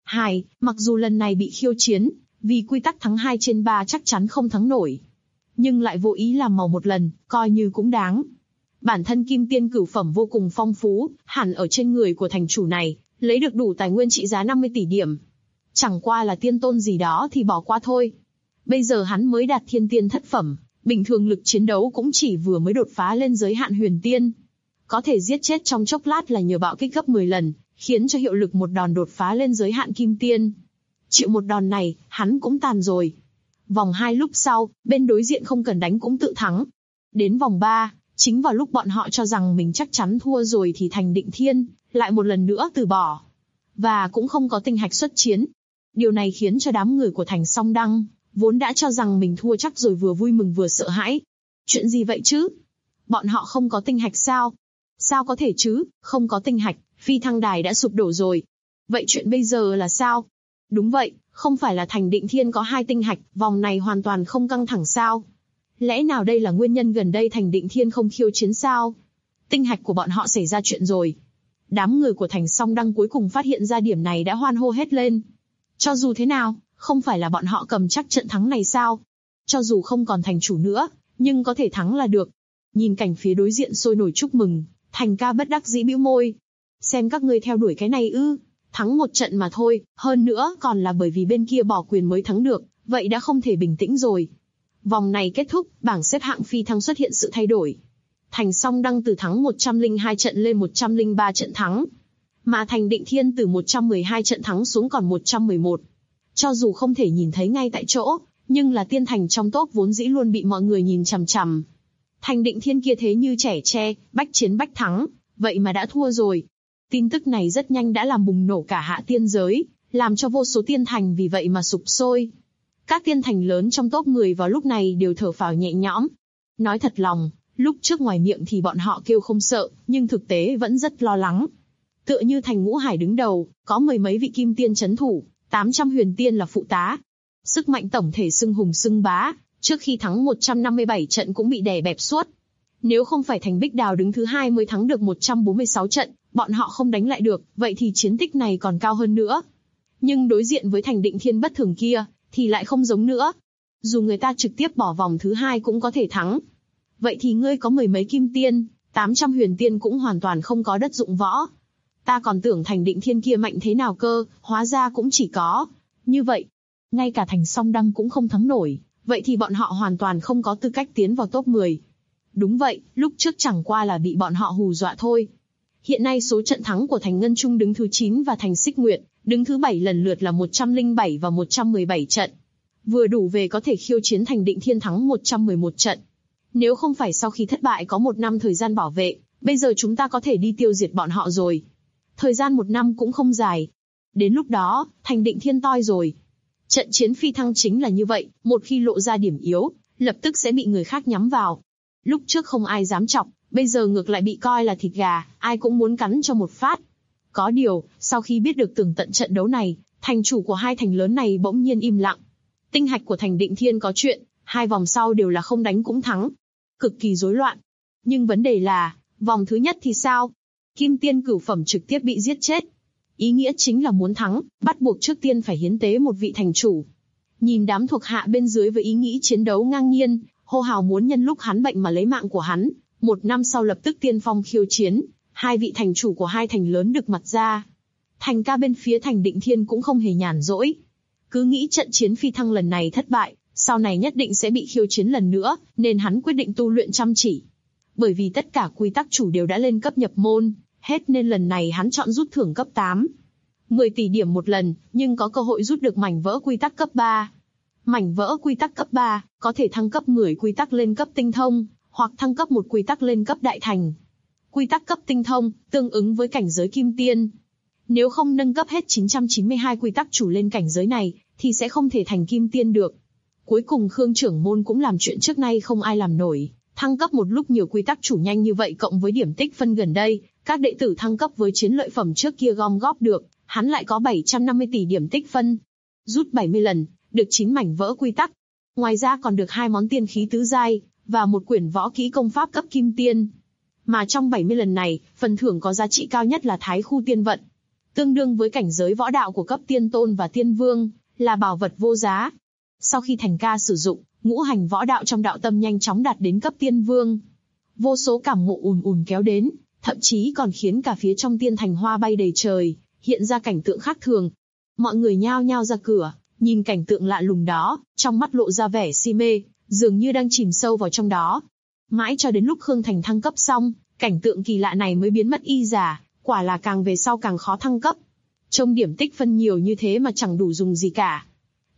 Mặc dù lần này bị khiêu chiến, vì quy tắc thắng 2 trên 3 chắc chắn không thắng nổi. Nhưng lại vô ý làm màu một lần, coi như cũng đáng. Bản thân kim tiên cửu phẩm vô cùng phong phú, hẳn ở trên người của thành chủ này, lấy được đủ tài nguyên trị giá 50 tỷ điểm. Chẳng qua là tiên tôn gì đó thì bỏ qua thôi. Bây giờ hắn mới đạt thiên tiên thất phẩm, bình thường lực chiến đấu cũng chỉ vừa mới đột phá lên giới hạn huyền tiên. Có thể giết chết trong chốc lát là nhờ bạo kích gấp 10 lần, khiến cho hiệu lực một đòn đột phá lên giới hạn kim tiên. Chịu một đòn này, hắn cũng tàn rồi. Vòng 2 lúc sau, bên đối diện không cần đánh cũng tự thắng. Đến vòng 3, chính vào lúc bọn họ cho rằng mình chắc chắn thua rồi thì Thành Định Thiên lại một lần nữa từ bỏ. Và cũng không có tinh hạch xuất chiến. Điều này khiến cho đám người của Thành Song Đăng, vốn đã cho rằng mình thua chắc rồi vừa vui mừng vừa sợ hãi. Chuyện gì vậy chứ? Bọn họ không có tinh hạch sao? Sao có thể chứ, không có tinh hạch, phi thăng đài đã sụp đổ rồi. Vậy chuyện bây giờ là sao? Đúng vậy, không phải là Thành Định Thiên có 2 tinh hạch, vòng này hoàn toàn không căng thẳng sao? Lẽ nào đây là nguyên nhân gần đây Thành Định Thiên không khiêu chiến sao? Tinh hạch của bọn họ xảy ra chuyện rồi. Đám người của Thành Song Đăng cuối cùng phát hiện ra điểm này đã hoan hô hết lên. Cho dù thế nào, không phải là bọn họ cầm chắc trận thắng này sao? Cho dù không còn thành chủ nữa, nhưng có thể thắng là được. Nhìn cảnh phía đối diện sôi nổi chúc mừng, Thành ca bất đắc dĩ bĩu môi. Xem các ngươi theo đuổi cái này ư? Thắng một trận mà thôi, hơn nữa còn là bởi vì bên kia bỏ quyền mới thắng được, vậy đã không thể bình tĩnh rồi. Vòng này kết thúc, bảng xếp hạng phi thăng xuất hiện sự thay đổi. Thành Song Đăng từ thắng 102 trận lên 103 trận thắng. Mà Thành Định Thiên từ 112 trận thắng xuống còn 111. Cho dù không thể nhìn thấy ngay tại chỗ, nhưng là tiên thành trong top vốn dĩ luôn bị mọi người nhìn chằm chằm. Thành Định Thiên kia thế như trẻ tre, bách chiến bách thắng, vậy mà đã thua rồi. Tin tức này rất nhanh đã làm bùng nổ cả hạ tiên giới, làm cho vô số tiên thành vì vậy mà sụp sôi. Các tiên thành lớn trong top 10 vào lúc này đều thở phào nhẹ nhõm. Nói thật lòng, lúc trước ngoài miệng thì bọn họ kêu không sợ, nhưng thực tế vẫn rất lo lắng. Tựa như thành Ngũ Hải đứng đầu, có mười mấy vị kim tiên chấn thủ, 800 huyền tiên là phụ tá. Sức mạnh tổng thể xưng hùng xưng bá, trước khi thắng 157 trận cũng bị đè bẹp suốt. Nếu không phải Thành Bích Đào đứng thứ 2 mới thắng được 146 trận, bọn họ không đánh lại được, vậy thì chiến tích này còn cao hơn nữa. Nhưng đối diện với Thành Định Thiên bất thường kia, thì lại không giống nữa. Dù người ta trực tiếp bỏ vòng thứ 2 cũng có thể thắng. Vậy thì ngươi có mười mấy kim tiên, 800 huyền tiên cũng hoàn toàn không có đất dụng võ. Ta còn tưởng Thành Định Thiên kia mạnh thế nào cơ, hóa ra cũng chỉ có. Như vậy, ngay cả Thành Song Đăng cũng không thắng nổi, vậy thì bọn họ hoàn toàn không có tư cách tiến vào top 10. Đúng vậy, lúc trước chẳng qua là bị bọn họ hù dọa thôi. Hiện nay số trận thắng của Thành Ngân Trung đứng thứ 9 và Thành Xích Nguyệt, đứng thứ 7 lần lượt là 107 và 117 trận. Vừa đủ về có thể khiêu chiến Thành Định Thiên thắng 111 trận. Nếu không phải sau khi thất bại có 1 năm thời gian bảo vệ, bây giờ chúng ta có thể đi tiêu diệt bọn họ rồi. Thời gian 1 năm cũng không dài. Đến lúc đó, Thành Định Thiên toi rồi. Trận chiến phi thăng chính là như vậy, một khi lộ ra điểm yếu, lập tức sẽ bị người khác nhắm vào. Lúc trước không ai dám chọc, bây giờ ngược lại bị coi là thịt gà, ai cũng muốn cắn cho một phát. Có điều, sau khi biết được tường tận trận đấu này, thành chủ của 2 thành lớn này bỗng nhiên im lặng. Tinh hạch của Thành Định Thiên có chuyện, 2 vòng sau đều là không đánh cũng thắng. Cực kỳ rối loạn. Nhưng vấn đề là, vòng thứ nhất thì sao? Kim tiên cửu phẩm trực tiếp bị giết chết. Ý nghĩa chính là muốn thắng, bắt buộc trước tiên phải hiến tế một vị thành chủ. Nhìn đám thuộc hạ bên dưới với ý nghĩ chiến đấu ngang nhiên, hô hào muốn nhân lúc hắn bệnh mà lấy mạng của hắn. 1 năm sau lập tức tiên phong khiêu chiến, 2 vị thành chủ của 2 thành lớn được mặt ra. Thành ca bên phía Thành Định Thiên cũng không hề nhàn rỗi. Cứ nghĩ trận chiến phi thăng lần này thất bại, sau này nhất định sẽ bị khiêu chiến lần nữa, nên hắn quyết định tu luyện chăm chỉ. Bởi vì tất cả quy tắc chủ đều đã lên cấp nhập môn, hết nên lần này hắn chọn rút thưởng cấp 8. 10 tỷ điểm một lần, nhưng có cơ hội rút được mảnh vỡ quy tắc cấp 3. Mảnh vỡ quy tắc cấp 3, có thể thăng cấp 10 quy tắc lên cấp tinh thông, hoặc thăng cấp một quy tắc lên cấp đại thành. Quy tắc cấp tinh thông, tương ứng với cảnh giới kim tiên. Nếu không nâng cấp hết 992 quy tắc chủ lên cảnh giới này, thì sẽ không thể thành kim tiên được. Cuối cùng Khương trưởng môn cũng làm chuyện trước nay không ai làm nổi, thăng cấp một lúc nhiều quy tắc chủ nhanh như vậy cộng với điểm tích phân gần đây, các đệ tử thăng cấp với chiến lợi phẩm trước kia gom góp được, hắn lại có 750 tỷ điểm tích phân. Rút 70 lần, được 9 mảnh vỡ quy tắc. Ngoài ra còn được 2 món tiên khí tứ giai, và một quyển võ kỹ công pháp cấp kim tiên. Mà trong 70 lần này, phần thưởng có giá trị cao nhất là Thái Khu Tiên Vận. Tương đương với cảnh giới võ đạo của cấp tiên tôn và tiên vương, là bảo vật vô giá. Sau khi Thành ca sử dụng, ngũ hành võ đạo trong đạo tâm nhanh chóng đạt đến cấp tiên vương. Vô số cảm ngộ ùn ùn kéo đến, thậm chí còn khiến cả phía trong tiên thành hoa bay đầy trời, hiện ra cảnh tượng khác thường. Mọi người nhao nhao ra cửa, nhìn cảnh tượng lạ lùng đó, trong mắt lộ ra vẻ si mê, dường như đang chìm sâu vào trong đó. Mãi cho đến lúc Khương Thành thăng cấp xong, cảnh tượng kỳ lạ này mới biến mất y giả, quả là càng về sau càng khó thăng cấp. Trông điểm tích phân nhiều như thế mà chẳng đủ dùng gì cả.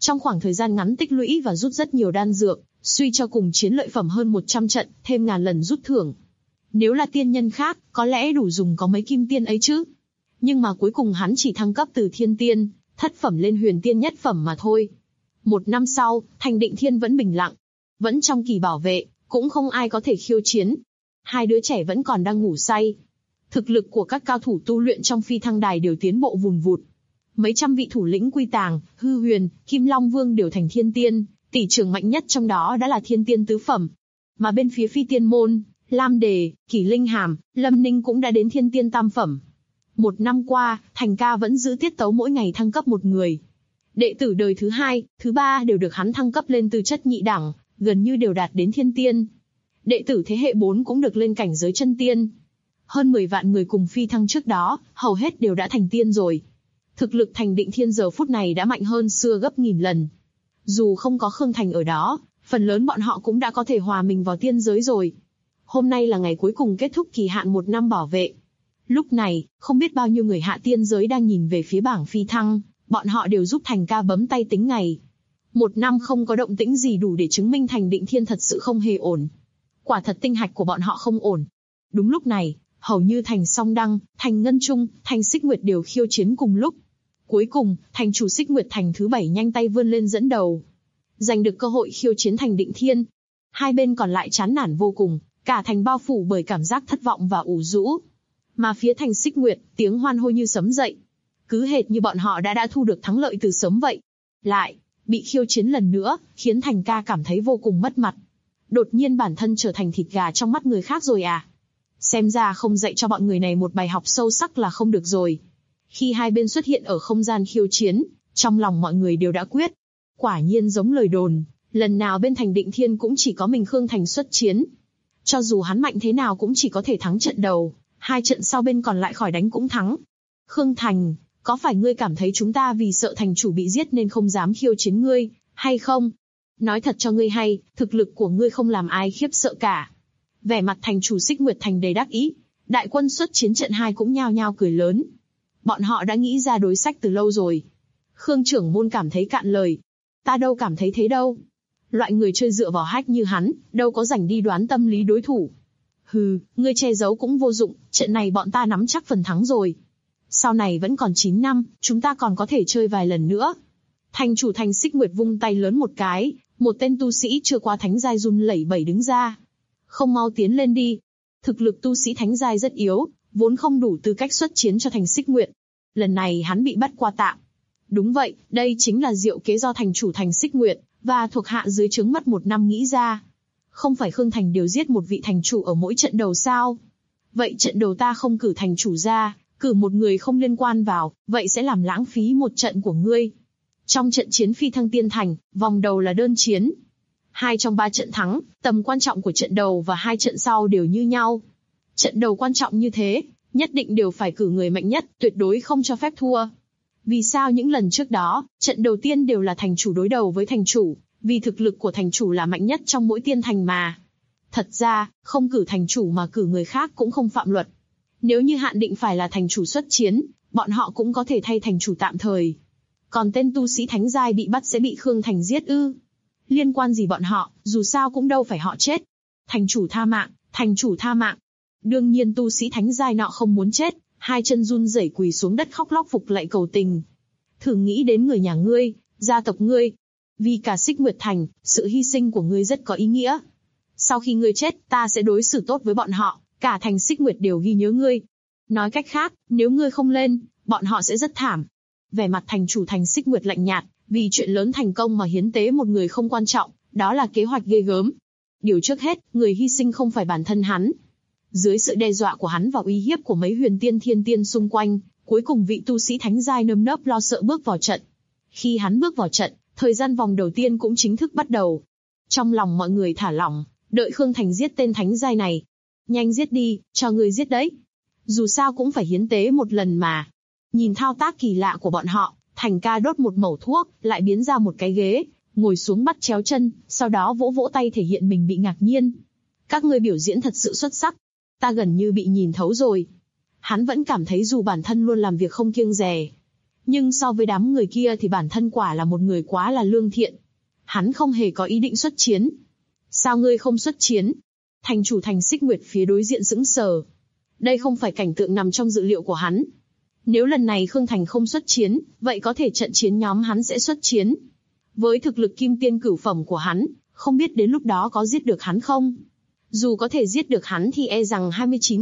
Trong khoảng thời gian ngắn tích lũy và rút rất nhiều đan dược, suy cho cùng chiến lợi phẩm hơn 100 trận, thêm ngàn lần rút thưởng. Nếu là tiên nhân khác, có lẽ đủ dùng có mấy kim tiên ấy chứ. Nhưng mà cuối cùng hắn chỉ thăng cấp từ thiên tiên, thất phẩm lên huyền tiên nhất phẩm mà thôi. 1 năm sau, thành Định Thiên vẫn bình lặng. Vẫn trong kỳ bảo vệ, cũng không ai có thể khiêu chiến. Hai đứa trẻ vẫn còn đang ngủ say. Thực lực của các cao thủ tu luyện trong phi thăng đài đều tiến bộ vùn vụt. Mấy trăm vị thủ lĩnh Quy Tàng, Hư Huyền, Kim Long Vương đều thành thiên tiên, tỷ trưởng mạnh nhất trong đó đã là thiên tiên tứ phẩm. Mà bên phía phi tiên môn, Lam Đề, Kỷ Linh Hàm, Lâm Ninh cũng đã đến thiên tiên tam phẩm. 1 năm qua, Thành ca vẫn giữ tiết tấu mỗi ngày thăng cấp một người. Đệ tử đời thứ 2, thứ 3 đều được hắn thăng cấp lên tư chất nhị đẳng, gần như đều đạt đến thiên tiên. Đệ tử thế hệ 4 cũng được lên cảnh giới chân tiên. Hơn 10 vạn người cùng phi thăng trước đó, hầu hết đều đã thành tiên rồi. Thực lực Thành Định Thiên giờ phút này đã mạnh hơn xưa gấp nghìn lần. Dù không có Khương Thành ở đó, phần lớn bọn họ cũng đã có thể hòa mình vào tiên giới rồi. Hôm nay là ngày cuối cùng kết thúc kỳ hạn 1 năm bảo vệ. Lúc này, không biết bao nhiêu người hạ tiên giới đang nhìn về phía bảng phi thăng, bọn họ đều giúp Thành ca bấm tay tính ngày. 1 năm không có động tĩnh gì đủ để chứng minh Thành Định Thiên thật sự không hề ổn. Quả thật tinh hạch của bọn họ không ổn. Đúng lúc này, hầu như Thành Song Đăng, Thành Ngân Trung, Thành Xích Nguyệt đều khiêu chiến cùng lúc. Cuối cùng, thành chủ Xích Nguyệt Thành thứ 7 nhanh tay vươn lên dẫn đầu, giành được cơ hội khiêu chiến Thành Định Thiên. Hai bên còn lại chán nản vô cùng, cả thành bao phủ bởi cảm giác thất vọng và ủ rũ. Mà phía Thành Xích Nguyệt, tiếng hoan hô như sấm dậy. Cứ hệt như bọn họ đã thu được thắng lợi từ sớm vậy. Lại, bị khiêu chiến lần nữa, khiến Thành ca cảm thấy vô cùng mất mặt. Đột nhiên bản thân trở thành thịt gà trong mắt người khác rồi à? Xem ra không dạy cho bọn người này một bài học sâu sắc là không được rồi. Khi hai bên xuất hiện ở không gian khiêu chiến, trong lòng mọi người đều đã quyết. Quả nhiên giống lời đồn, lần nào bên Thành Định Thiên cũng chỉ có mình Khương Thành xuất chiến. Cho dù hắn mạnh thế nào cũng chỉ có thể thắng trận đầu, 2 trận sau bên còn lại khỏi đánh cũng thắng. Khương Thành, có phải ngươi cảm thấy chúng ta vì sợ thành chủ bị giết nên không dám khiêu chiến ngươi, hay không? Nói thật cho ngươi hay, thực lực của ngươi không làm ai khiếp sợ cả. Vẻ mặt thành chủ Xích Nguyệt Thành đầy đắc ý, đại quân xuất chiến trận 2 cũng nhao nhao cười lớn. Bọn họ đã nghĩ ra đối sách từ lâu rồi. Khương trưởng môn cảm thấy cạn lời. Ta đâu cảm thấy thế đâu. Loại người chơi dựa vào hack như hắn, đâu có rảnh đi đoán tâm lý đối thủ. Hừ, ngươi che giấu cũng vô dụng, trận này bọn ta nắm chắc phần thắng rồi. Sau này vẫn còn 9 năm, chúng ta còn có thể chơi vài lần nữa. Thành chủ Thành Xích Nguyệt vung tay lớn một cái, một tên tu sĩ chưa qua thánh giai run lẩy bẩy đứng ra. Không mau tiến lên đi. Thực lực tu sĩ thánh giai rất yếu, vốn không đủ tư cách xuất chiến cho Thành Xích Nguyệt. Lần này hắn bị bắt qua tạm. Đúng vậy, đây chính là diệu kế do thành chủ Thành Xích Nguyệt và thuộc hạ dưới trướng mất 1 năm nghĩ ra. Không phải Khương Thành điều giết một vị thành chủ ở mỗi trận đầu sao? Vậy trận đầu ta không cử thành chủ ra, cử một người không liên quan vào, vậy sẽ làm lãng phí một trận của ngươi. Trong trận chiến phi thăng tiên thành, vòng đầu là đơn chiến. 2 trong 3 trận thắng, tầm quan trọng của trận đầu và 2 trận sau đều như nhau. Trận đầu quan trọng như thế, nhất định đều phải cử người mạnh nhất, tuyệt đối không cho phép thua. Vì sao những lần trước đó, trận đầu tiên đều là thành chủ đối đầu với thành chủ, vì thực lực của thành chủ là mạnh nhất trong mỗi tiên thành mà. Thật ra, không cử thành chủ mà cử người khác cũng không phạm luật. Nếu như hạn định phải là thành chủ xuất chiến, bọn họ cũng có thể thay thành chủ tạm thời. Còn tên tu sĩ thánh giai bị bắt sẽ bị Khương Thành giết ư? Liên quan gì bọn họ, dù sao cũng đâu phải họ chết. Thành chủ tha mạng, thành chủ tha mạng. Đương nhiên tu sĩ thánh giai nọ không muốn chết, 2 chân run rẩy quỳ xuống đất khóc lóc phục lạy cầu tình. Thử nghĩ đến người nhà ngươi, gia tộc ngươi. Vì cả Xích Nguyệt Thành, sự hy sinh của ngươi rất có ý nghĩa. Sau khi ngươi chết, ta sẽ đối xử tốt với bọn họ, cả thành Xích Nguyệt đều ghi nhớ ngươi. Nói cách khác, nếu ngươi không lên, bọn họ sẽ rất thảm. Vẻ mặt thành chủ Thành Xích Nguyệt lạnh nhạt, vì chuyện lớn thành công mà hiến tế một người không quan trọng, đó là kế hoạch ghê gớm. Điều trước hết, người hy sinh không phải bản thân hắn. Dưới sự đe dọa của hắn và uy hiếp của mấy huyền tiên thiên tiên xung quanh, cuối cùng vị tu sĩ thánh giai nơm nớp lo sợ bước vào trận. Khi hắn bước vào trận, thời gian vòng đầu tiên cũng chính thức bắt đầu. Trong lòng mọi người thả lỏng, đợi Khương Thành giết tên thánh giai này. Nhanh giết đi, cho người giết đấy. Dù sao cũng phải hiến tế một lần mà. Nhìn thao tác kỳ lạ của bọn họ, Thành ca đốt một mẩu thuốc, lại biến ra một cái ghế, ngồi xuống bắt chéo chân, sau đó vỗ vỗ tay thể hiện mình bị ngạc nhiên. Các ngươi biểu diễn thật sự xuất sắc. Ta gần như bị nhìn thấu rồi. Hắn vẫn cảm thấy dù bản thân luôn làm việc không kiêng dè, Nhưng so với đám người kia thì bản thân quả là một người quá là lương thiện. Hắn không hề có ý định xuất chiến. Sao ngươi không xuất chiến? Thành chủ thành Xích Nguyệt phía đối diện sững sờ. Đây không phải cảnh tượng nằm trong dự liệu của hắn. Nếu lần này Khương Thành không xuất chiến, vậy có thể trận chiến nhóm hắn sẽ xuất chiến. Với thực lực kim tiên cửu phẩm của hắn, không biết đến lúc đó có giết được hắn không? Dù có thể giết được hắn thì e rằng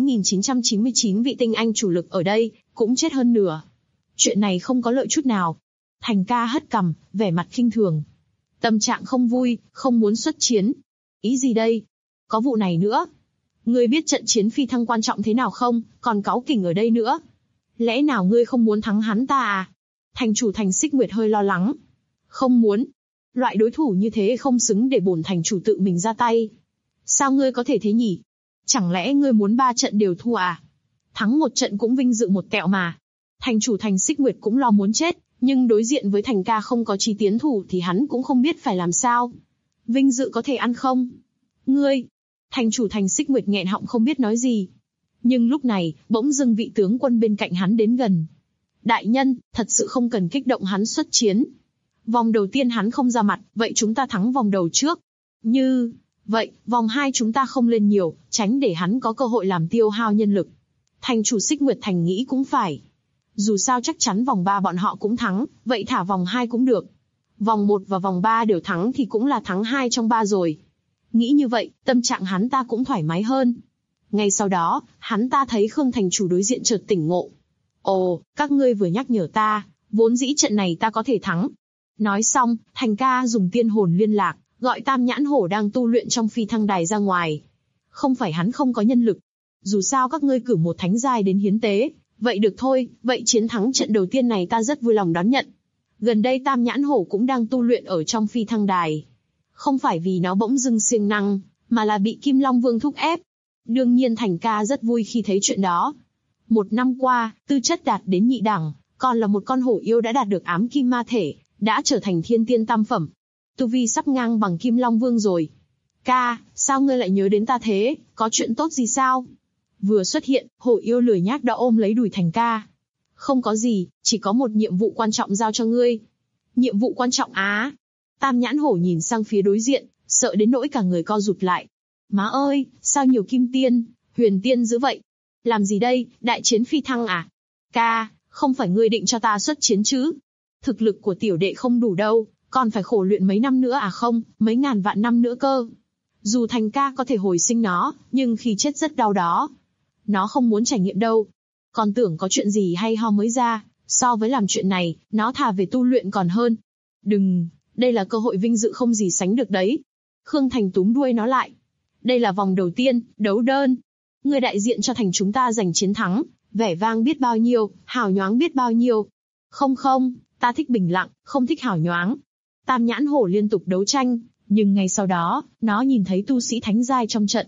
29.999 vị tinh anh chủ lực ở đây, cũng chết hơn nửa. Chuyện này không có lợi chút nào. Thành ca hất cằm, vẻ mặt khinh thường. Tâm trạng không vui, không muốn xuất chiến. Ý gì đây? Có vụ này nữa. Ngươi biết trận chiến phi thăng quan trọng thế nào không, còn cáu kỉnh ở đây nữa. Lẽ nào ngươi không muốn thắng hắn ta à? Thành chủ thành Xích Nguyệt hơi lo lắng. Không muốn. Loại đối thủ như thế không xứng để bổn thành chủ tự mình ra tay. Sao ngươi có thể thế nhỉ? Chẳng lẽ ngươi muốn 3 trận đều thua à? Thắng một trận cũng vinh dự một tẹo mà. Thành chủ thành Xích Nguyệt cũng lo muốn chết, nhưng đối diện với Thành ca không có chí tiến thủ thì hắn cũng không biết phải làm sao. Vinh dự có thể ăn không? Ngươi! Thành chủ thành Xích Nguyệt nghẹn họng không biết nói gì. Nhưng lúc này, bỗng dưng vị tướng quân bên cạnh hắn đến gần. Đại nhân, thật sự không cần kích động hắn xuất chiến. Vòng đầu tiên hắn không ra mặt, vậy chúng ta thắng vòng đầu trước. Như vậy, vòng 2 chúng ta không lên nhiều, tránh để hắn có cơ hội làm tiêu hao nhân lực. Thành chủ Xích Nguyệt Thành nghĩ cũng phải. Dù sao chắc chắn vòng 3 bọn họ cũng thắng, vậy thả vòng 2 cũng được. Vòng 1 và vòng 3 đều thắng thì cũng là thắng 2 trong 3 rồi. Nghĩ như vậy, tâm trạng hắn ta cũng thoải mái hơn. Ngay sau đó, hắn ta thấy Khương thành chủ đối diện chợt tỉnh ngộ. Ồ, các ngươi vừa nhắc nhở ta, vốn dĩ trận này ta có thể thắng. Nói xong, Thành ca dùng tiên hồn liên lạc, gọi Tam Nhãn Hổ đang tu luyện trong phi thăng đài ra ngoài. Không phải hắn không có nhân lực. Dù sao các ngươi cử một thánh giai đến hiến tế, vậy được thôi, vậy chiến thắng trận đầu tiên này ta rất vui lòng đón nhận. Gần đây Tam Nhãn Hổ cũng đang tu luyện ở trong phi thăng đài. Không phải vì nó bỗng dưng siêng năng, mà là bị Kim Long Vương thúc ép. Đương nhiên Thành ca rất vui khi thấy chuyện đó. 1 năm qua, tư chất đạt đến nhị đẳng, còn là một con hổ yêu đã đạt được ám kim ma thể, đã trở thành thiên tiên tam phẩm. Tu vi sắp ngang bằng Kim Long Vương rồi. Ca, sao ngươi lại nhớ đến ta thế, có chuyện tốt gì sao? Vừa xuất hiện, hổ yêu lười nhác đã ôm lấy đùi Thành ca. Không có gì, chỉ có một nhiệm vụ quan trọng giao cho ngươi. Nhiệm vụ quan trọng á? Tam Nhãn Hổ nhìn sang phía đối diện, sợ đến nỗi cả người co rụt lại. Má ơi, sao nhiều kim tiên, huyền tiên dữ vậy? Làm gì đây, đại chiến phi thăng à? Ca, không phải ngươi định cho ta xuất chiến chứ? Thực lực của tiểu đệ không đủ đâu, còn phải khổ luyện mấy năm nữa à không, mấy ngàn vạn năm nữa cơ. Dù Thành ca có thể hồi sinh nó, nhưng khi chết rất đau đó. Nó không muốn trải nghiệm đâu. Còn tưởng có chuyện gì hay ho mới ra, so với làm chuyện này, nó thà về tu luyện còn hơn. Đừng, đây là cơ hội vinh dự không gì sánh được đấy. Khương Thành túm đuôi nó lại. Đây là vòng đầu tiên, đấu đơn. Người đại diện cho thành chúng ta giành chiến thắng, vẻ vang biết bao nhiêu, hào nhoáng biết bao nhiêu. Không, ta thích bình lặng, không thích hào nhoáng. Tam Nhãn Hổ liên tục đấu tranh, nhưng ngay sau đó, nó nhìn thấy tu sĩ thánh giai trong trận.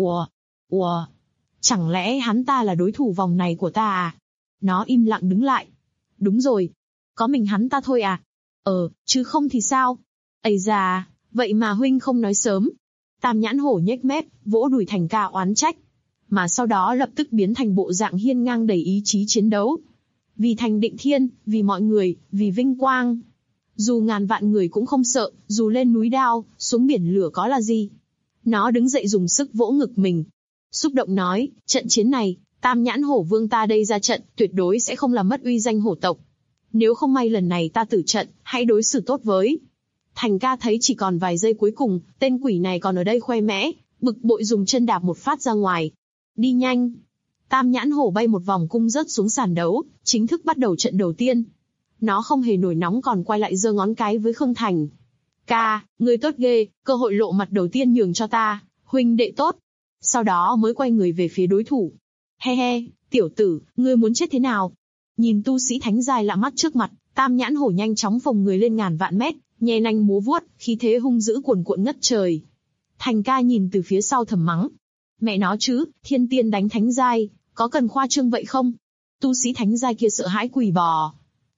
Ủa, chẳng lẽ hắn ta là đối thủ vòng này của ta à? Nó im lặng đứng lại. Đúng rồi, có mình hắn ta thôi à? Chứ không thì sao? Ây da, vậy mà huynh không nói sớm. Tam Nhãn Hổ nhếch mép, vỗ đùi Thành ca oán trách. Mà sau đó lập tức biến thành bộ dạng hiên ngang đầy ý chí chiến đấu. Vì Thành Định Thiên, vì mọi người, vì vinh quang. Dù ngàn vạn người cũng không sợ, dù lên núi đao, xuống biển lửa có là gì. Nó đứng dậy dùng sức vỗ ngực mình. Xúc động nói, trận chiến này, Tam Nhãn Hổ Vương ta đây ra trận, tuyệt đối sẽ không làm mất uy danh hổ tộc. Nếu không may lần này ta tử trận, hãy đối xử tốt với. Thành ca thấy chỉ còn vài giây cuối cùng, tên quỷ này còn ở đây khoe mẽ, bực bội dùng chân đạp một phát ra ngoài. Đi nhanh. Tam Nhãn Hổ bay một vòng cung rớt xuống sàn đấu, chính thức bắt đầu trận đầu tiên. Nó không hề nổi nóng còn quay lại giơ ngón cái với Khương Thành. Ca, ngươi tốt ghê, cơ hội lộ mặt đầu tiên nhường cho ta, huynh đệ tốt. Sau đó mới quay người về phía đối thủ. He, tiểu tử, ngươi muốn chết thế nào? Nhìn tu sĩ thánh giai lạ mắt trước mặt, Tam Nhãn Hổ nhanh chóng phồng người lên ngàn vạn mét, nhe nanh múa vuốt, khí thế hung dữ cuồn cuộn ngất trời. Thành ca nhìn từ phía sau thầm mắng. Mẹ nó chứ, thiên tiên đánh thánh giai, có cần khoa trương vậy không? Tu sĩ thánh giai kia sợ hãi quỳ bò.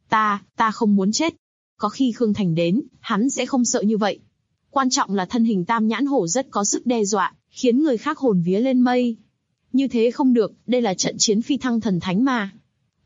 Ta không muốn chết. Có khi Khương Thành đến, hắn sẽ không sợ như vậy. Quan trọng là thân hình Tam Nhãn Hổ rất có sức đe dọa, khiến người khác hồn vía lên mây. Như thế không được, đây là trận chiến phi thăng thần thánh mà.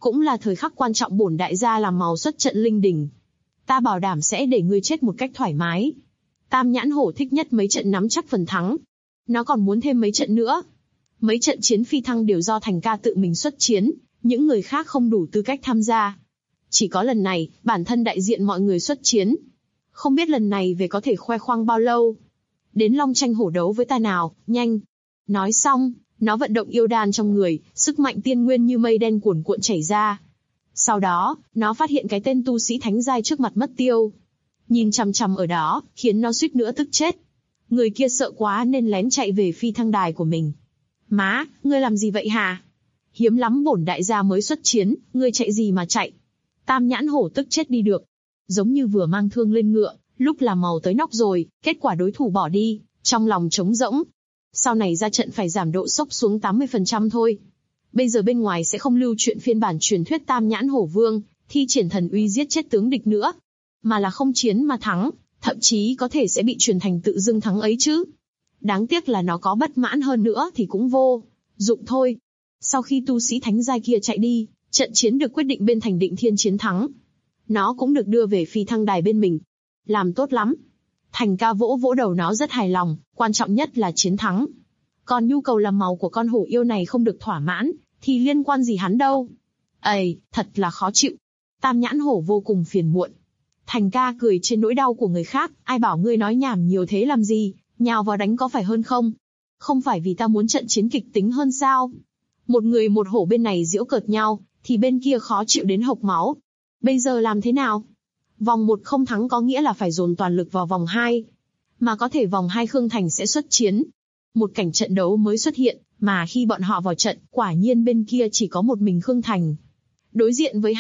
Cũng là thời khắc quan trọng bổn đại gia làm màu xuất trận linh đỉnh. Ta bảo đảm sẽ để ngươi chết một cách thoải mái. Tam nhãn hổ thích nhất mấy trận nắm chắc phần thắng. Nó còn muốn thêm mấy trận nữa. Mấy trận chiến phi thăng đều do Thành ca tự mình xuất chiến, những người khác không đủ tư cách tham gia. Chỉ có lần này, bản thân đại diện mọi người xuất chiến. Không biết lần này về có thể khoe khoang bao lâu. Đến long tranh hổ đấu với ta nào, nhanh. Nói xong, nó vận động yêu đan trong người, sức mạnh tiên nguyên như mây đen cuồn cuộn chảy ra. Sau đó, nó phát hiện cái tên tu sĩ thánh giai trước mặt mất tiêu. Nhìn chằm chằm ở đó, khiến nó suýt nữa tức chết. Người kia sợ quá nên lén chạy về phi thăng đài của mình. Má, ngươi làm gì vậy hả? Hiếm lắm bổn đại gia mới xuất chiến, ngươi chạy gì mà chạy? Tam nhãn hổ tức chết đi được. Giống như vừa mang thương lên ngựa, lúc làm màu tới nóc rồi, kết quả đối thủ bỏ đi, trong lòng trống rỗng. Sau này ra trận phải giảm độ sốc xuống 80% thôi. Bây giờ bên ngoài sẽ không lưu chuyện phiên bản truyền thuyết Tam nhãn hổ vương, thi triển thần uy giết chết tướng địch nữa. Mà là không chiến mà thắng, thậm chí có thể sẽ bị truyền thành tự dưng thắng ấy chứ. Đáng tiếc là nó có bất mãn hơn nữa thì cũng vô dụng thôi. Sau khi tu sĩ thánh giai kia chạy đi, trận chiến được quyết định bên Thành Định Thiên chiến thắng. Nó cũng được đưa về phi thăng đài bên mình. Làm tốt lắm. Thành ca vỗ vỗ đầu nó rất hài lòng, quan trọng nhất là chiến thắng. Còn nhu cầu làm màu của con hổ yêu này không được thỏa mãn, thì liên quan gì hắn đâu. Ây, thật là khó chịu. Tam nhãn hổ vô cùng phiền muộn. Thành ca cười trên nỗi đau của người khác, ai bảo ngươi nói nhảm nhiều thế làm gì, nhào vào đánh có phải hơn không? Không phải vì ta muốn trận chiến kịch tính hơn sao? Một người một hổ bên này giễu cợt nhau, thì bên kia khó chịu đến hộc máu. Bây giờ làm thế nào? Vòng 1 không thắng có nghĩa là phải dồn toàn lực vào vòng 2. Mà có thể vòng 2 Khương Thành sẽ xuất chiến. Một cảnh trận đấu mới xuất hiện, mà khi bọn họ vào trận, quả nhiên bên kia chỉ có một mình Khương Thành. Đối diện với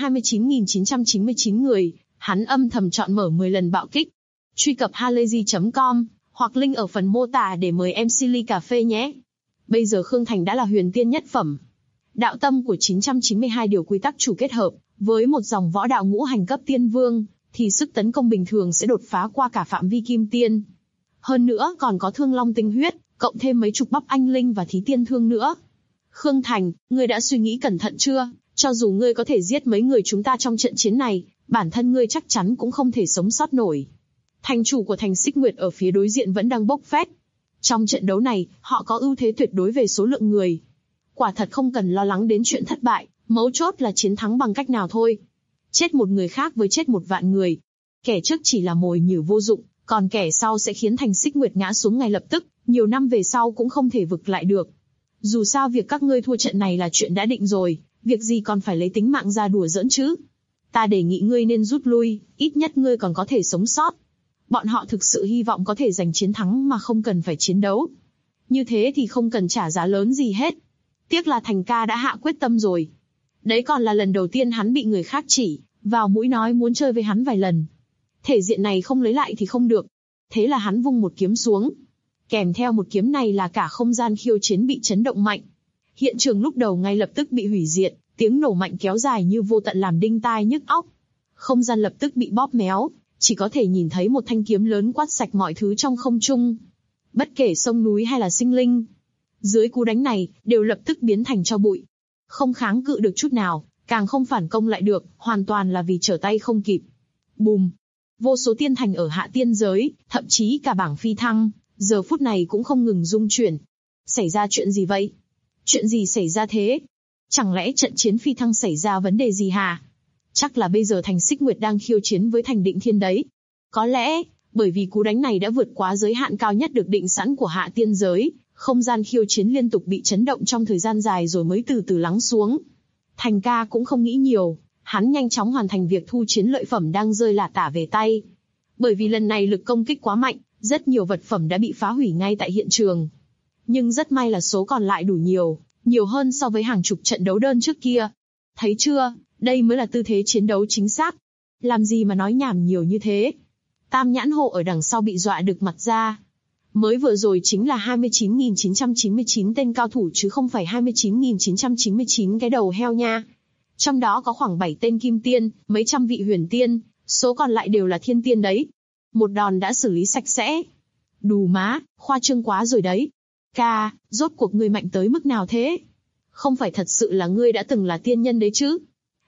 29.999 người, hắn âm thầm chọn mở 10 lần bạo kích. Truy cập halayzi.com, hoặc link ở phần mô tả để mời MC ly cà phê nhé. Bây giờ Khương Thành đã là huyền tiên nhất phẩm. Đạo tâm của 992 điều quy tắc chủ kết hợp, với một dòng võ đạo ngũ hành cấp tiên vương, thì sức tấn công bình thường sẽ đột phá qua cả phạm vi kim tiên. Hơn nữa còn có thương long tinh huyết, cộng thêm mấy chục bắp anh linh và thí tiên thương nữa. Khương Thành, ngươi đã suy nghĩ cẩn thận chưa? Cho dù ngươi có thể giết mấy người chúng ta trong trận chiến này, bản thân ngươi chắc chắn cũng không thể sống sót nổi. Thành chủ của thành Xích Nguyệt ở phía đối diện vẫn đang bốc phét. Trong trận đấu này, họ có ưu thế tuyệt đối về số lượng người. Quả thật không cần lo lắng đến chuyện thất bại, mấu chốt là chiến thắng bằng cách nào thôi. Chết một người khác với chết một vạn người. Kẻ trước chỉ là mồi nhử vô dụng, còn kẻ sau sẽ khiến thành Xích Nguyệt ngã xuống ngay lập tức, nhiều năm về sau cũng không thể vực lại được. Dù sao việc các ngươi thua trận này là chuyện đã định rồi, việc gì còn phải lấy tính mạng ra đùa giỡn chứ. Ta đề nghị ngươi nên rút lui, ít nhất ngươi còn có thể sống sót. Bọn họ thực sự hy vọng có thể giành chiến thắng mà không cần phải chiến đấu. Như thế thì không cần trả giá lớn gì hết. Tiếc là Thành ca đã hạ quyết tâm rồi. Đấy còn là lần đầu tiên hắn bị người khác chỉ vào mũi nói muốn chơi với hắn vài lần. Thể diện này không lấy lại thì không được. Thế là hắn vung một kiếm xuống. Kèm theo một kiếm này là cả không gian khiêu chiến bị chấn động mạnh. Hiện trường lúc đầu ngay lập tức bị hủy diệt, tiếng nổ mạnh kéo dài như vô tận làm đinh tai nhức óc. Không gian lập tức bị bóp méo, chỉ có thể nhìn thấy một thanh kiếm lớn quát sạch mọi thứ trong không trung. Bất kể sông núi hay là sinh linh, dưới cú đánh này, đều lập tức biến thành tro bụi. Không kháng cự được chút nào, càng không phản công lại được, hoàn toàn là vì trở tay không kịp. Bùm! Vô số tiên thành ở hạ tiên giới, thậm chí cả bảng phi thăng, giờ phút này cũng không ngừng rung chuyển. Xảy ra chuyện gì vậy? Chuyện gì xảy ra thế? Chẳng lẽ trận chiến phi thăng xảy ra vấn đề gì hả? Chắc là bây giờ thành Xích Nguyệt đang khiêu chiến với thành Định Thiên đấy. Có lẽ, bởi vì cú đánh này đã vượt quá giới hạn cao nhất được định sẵn của hạ tiên giới, không gian khiêu chiến liên tục bị chấn động trong thời gian dài rồi mới từ từ lắng xuống. Thành ca cũng không nghĩ nhiều, hắn nhanh chóng hoàn thành việc thu chiến lợi phẩm đang rơi lả tả về tay. Bởi vì lần này lực công kích quá mạnh, rất nhiều vật phẩm đã bị phá hủy ngay tại hiện trường. Nhưng rất may là số còn lại đủ nhiều hơn so với hàng chục trận đấu đơn trước kia. Thấy chưa, đây mới là tư thế chiến đấu chính xác. Làm gì mà nói nhảm nhiều như thế? Tam nhãn hộ ở đằng sau bị dọa đực mặt ra. Mới vừa rồi chính là 29.999 tên cao thủ chứ không phải 29.999 cái đầu heo nha. Trong đó có khoảng 7 tên kim tiên, mấy trăm vị huyền tiên, số còn lại đều là thiên tiên đấy. Một đòn đã xử lý sạch sẽ. Đù má, khoa trương quá rồi đấy. Ca, rốt cuộc ngươi mạnh tới mức nào thế? Không phải thật sự là ngươi đã từng là tiên nhân đấy chứ?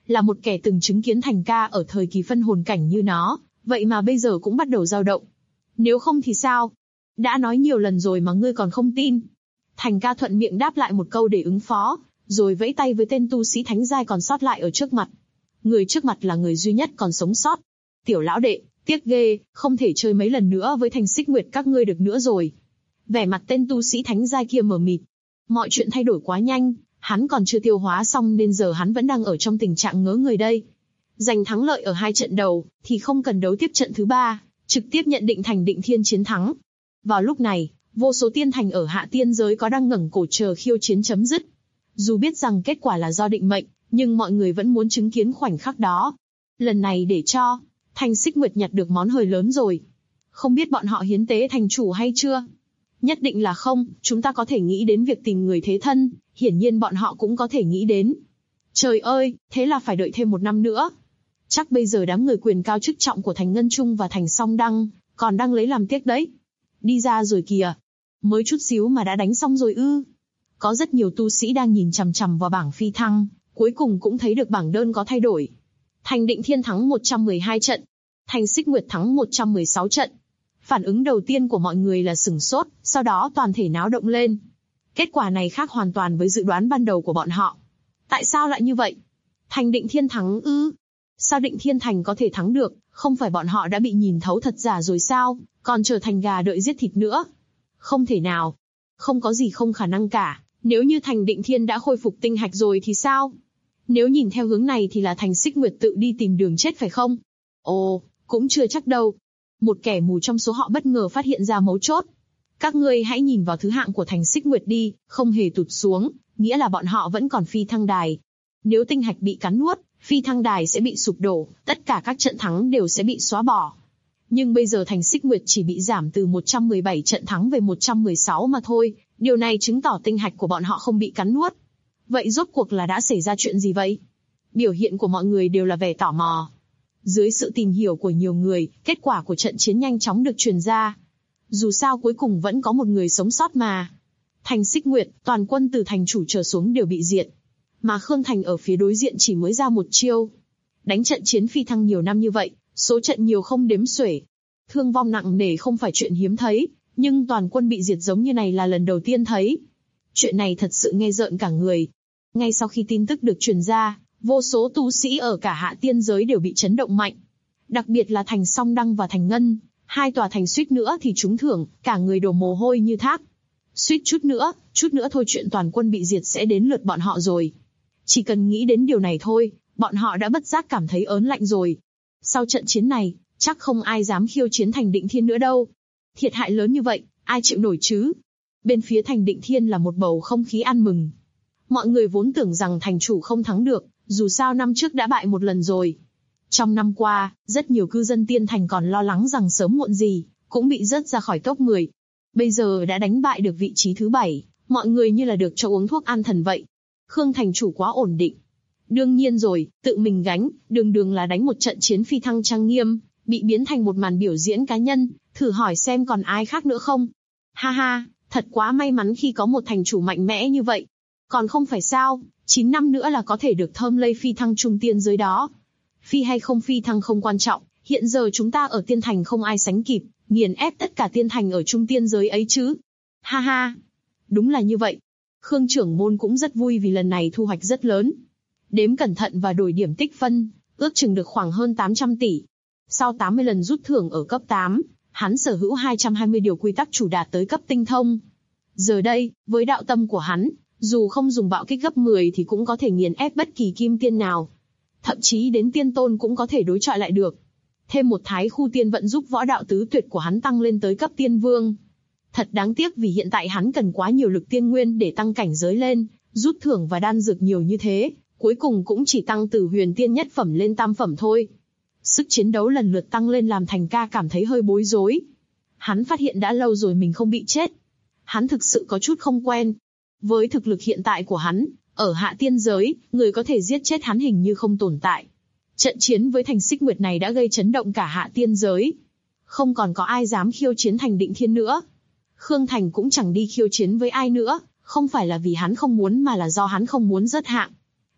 Là một kẻ từng chứng kiến Thành ca ở thời kỳ phân hồn cảnh như nó, vậy mà bây giờ cũng bắt đầu dao động. Nếu không thì sao? Đã nói nhiều lần rồi mà ngươi còn không tin. Thành ca thuận miệng đáp lại một câu để ứng phó, rồi vẫy tay với tên tu sĩ thánh giai còn sót lại ở trước mặt. Người trước mặt là người duy nhất còn sống sót. Tiểu lão đệ, tiếc ghê, không thể chơi mấy lần nữa với Thành Xích Nguyệt các ngươi được nữa rồi. Vẻ mặt tên tu sĩ thánh giai kia mờ mịt. Mọi chuyện thay đổi quá nhanh, hắn còn chưa tiêu hóa xong nên giờ hắn vẫn đang ở trong tình trạng ngớ người đây. Giành thắng lợi ở 2 trận đầu, thì không cần đấu tiếp trận thứ 3, trực tiếp nhận định Thành Định Thiên chiến thắng. Vào lúc này, vô số tiên thành ở hạ tiên giới có đang ngẩng cổ chờ khiêu chiến chấm dứt. Dù biết rằng kết quả là do định mệnh, nhưng mọi người vẫn muốn chứng kiến khoảnh khắc đó. Lần này để cho Thành Xích Nguyệt nhặt được món hời lớn rồi. Không biết bọn họ hiến tế thành chủ hay chưa? Nhất định là không, chúng ta có thể nghĩ đến việc tìm người thế thân, hiển nhiên bọn họ cũng có thể nghĩ đến. Trời ơi, thế là phải đợi thêm 1 năm nữa. Chắc bây giờ đám người quyền cao chức trọng của Thành Ngân Trung và Thành Song Đăng, còn đang lấy làm tiếc đấy. Đi ra rồi kìa. Mới chút xíu mà đã đánh xong rồi ư. Có rất nhiều tu sĩ đang nhìn chằm chằm vào bảng phi thăng, cuối cùng cũng thấy được bảng đơn có thay đổi. Thành Định Thiên thắng 112 trận, Thành Xích Nguyệt thắng 116 trận. Phản ứng đầu tiên của mọi người là sửng sốt, sau đó toàn thể náo động lên. Kết quả này khác hoàn toàn với dự đoán ban đầu của bọn họ. Tại sao lại như vậy? Thành Định Thiên thắng ư? Sao Định Thiên Thành có thể thắng được? Không phải bọn họ đã bị nhìn thấu thật giả rồi sao? Còn trở thành gà đợi giết thịt nữa? Không thể nào. Không có gì không khả năng cả. Nếu như Thành Định Thiên đã khôi phục tinh hạch rồi thì sao? Nếu nhìn theo hướng này thì là Thành Xích Nguyệt tự đi tìm đường chết phải không? Ồ, cũng chưa chắc đâu. Một kẻ mù trong số họ bất ngờ phát hiện ra mấu chốt. Các ngươi hãy nhìn vào thứ hạng của Thành Xích Nguyệt đi, không hề tụt xuống, nghĩa là bọn họ vẫn còn phi thăng đài. Nếu tinh hạch bị cắn nuốt, phi thăng đài sẽ bị sụp đổ, tất cả các trận thắng đều sẽ bị xóa bỏ. Nhưng bây giờ Thành Xích Nguyệt chỉ bị giảm từ 117 trận thắng về 116 mà thôi, điều này chứng tỏ tinh hạch của bọn họ không bị cắn nuốt. Vậy rốt cuộc là đã xảy ra chuyện gì vậy? Biểu hiện của mọi người đều là vẻ tò mò. Dưới sự tìm hiểu của nhiều người, kết quả của trận chiến nhanh chóng được truyền ra. Dù sao cuối cùng vẫn có một người sống sót mà. Thành Xích Nguyệt, toàn quân từ thành chủ trở xuống đều bị diệt. Mà Khương Thành ở phía đối diện chỉ mới ra một chiêu. Đánh trận chiến phi thăng nhiều năm như vậy, số trận nhiều không đếm xuể. Thương vong nặng nề không phải chuyện hiếm thấy, nhưng toàn quân bị diệt giống như này là lần đầu tiên thấy. Chuyện này thật sự nghe rợn cả người. Ngay sau khi tin tức được truyền ra, vô số tu sĩ ở cả hạ tiên giới đều bị chấn động mạnh. Đặc biệt là Thành Song Đăng và Thành Ngân, 2 tòa thành suýt nữa thì trúng thưởng, cả người đổ mồ hôi như thác. Suýt chút nữa thôi chuyện toàn quân bị diệt sẽ đến lượt bọn họ rồi. Chỉ cần nghĩ đến điều này thôi, bọn họ đã bất giác cảm thấy ớn lạnh rồi. Sau trận chiến này, chắc không ai dám khiêu chiến Thành Định Thiên nữa đâu. Thiệt hại lớn như vậy, ai chịu nổi chứ? Bên phía Thành Định Thiên là một bầu không khí ăn mừng. Mọi người vốn tưởng rằng thành chủ không thắng được, dù sao năm trước đã bại một lần rồi. Trong năm qua, rất nhiều cư dân tiên thành còn lo lắng rằng sớm muộn gì, cũng bị rớt ra khỏi top 10. Bây giờ đã đánh bại được vị trí thứ 7, mọi người như là được cho uống thuốc an thần vậy. Khương thành chủ quá ổn định. Đương nhiên rồi, tự mình gánh, đường là đánh một trận chiến phi thăng trang nghiêm, bị biến thành một màn biểu diễn cá nhân, thử hỏi xem còn ai khác nữa không? Ha ha, thật quá may mắn khi có một thành chủ mạnh mẽ như vậy. Còn không phải sao, 9 năm nữa là có thể được thơm lây phi thăng trung tiên giới đó. Phi hay không phi thăng không quan trọng, hiện giờ chúng ta ở tiên thành không ai sánh kịp, nghiền ép tất cả tiên thành ở trung tiên giới ấy chứ. Ha ha, đúng là như vậy. Khương trưởng môn cũng rất vui vì lần này thu hoạch rất lớn. Đếm cẩn thận và đổi điểm tích phân, ước chừng được khoảng hơn 800 tỷ. Sau 80 lần rút thưởng ở cấp 8, hắn sở hữu 220 điều quy tắc chủ đạt tới cấp tinh thông. Giờ đây, với đạo tâm của hắn, dù không dùng bạo kích gấp 10 thì cũng có thể nghiền ép bất kỳ kim tiên nào. Thậm chí đến tiên tôn cũng có thể đối chọi lại được. Thêm một thái khu tiên vận giúp võ đạo tứ tuyệt của hắn tăng lên tới cấp tiên vương. Thật đáng tiếc vì hiện tại hắn cần quá nhiều lực tiên nguyên để tăng cảnh giới lên, rút thưởng và đan dược nhiều như thế, cuối cùng cũng chỉ tăng từ huyền tiên nhất phẩm lên tam phẩm thôi. Sức chiến đấu lần lượt tăng lên làm Thành ca cảm thấy hơi bối rối. Hắn phát hiện đã lâu rồi mình không bị chết. Hắn thực sự có chút không quen. Với thực lực hiện tại của hắn, ở hạ tiên giới, người có thể giết chết hắn hình như không tồn tại. Trận chiến với Thành Xích Nguyệt này đã gây chấn động cả hạ tiên giới. Không còn có ai dám khiêu chiến Thành Định Thiên nữa. Khương Thành cũng chẳng đi khiêu chiến với ai nữa, không phải là vì hắn không muốn mà là do hắn không muốn rớt hạng.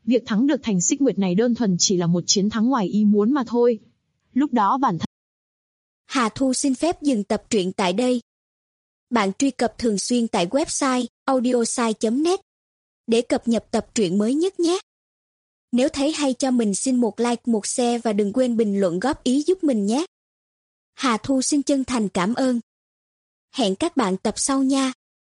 Việc thắng được thành Xích Nguyệt này đơn thuần chỉ là một chiến thắng ngoài ý muốn mà thôi. Lúc đó bản thân Hà Thu xin phép dừng tập truyện tại đây. Bạn truy cập thường xuyên tại website audiosai.net để cập nhật tập truyện mới nhất nhé. Nếu thấy hay cho mình xin một like, một share và đừng quên bình luận góp ý giúp mình nhé. Hà Thu xin chân thành cảm ơn. Hẹn các bạn tập sau nha.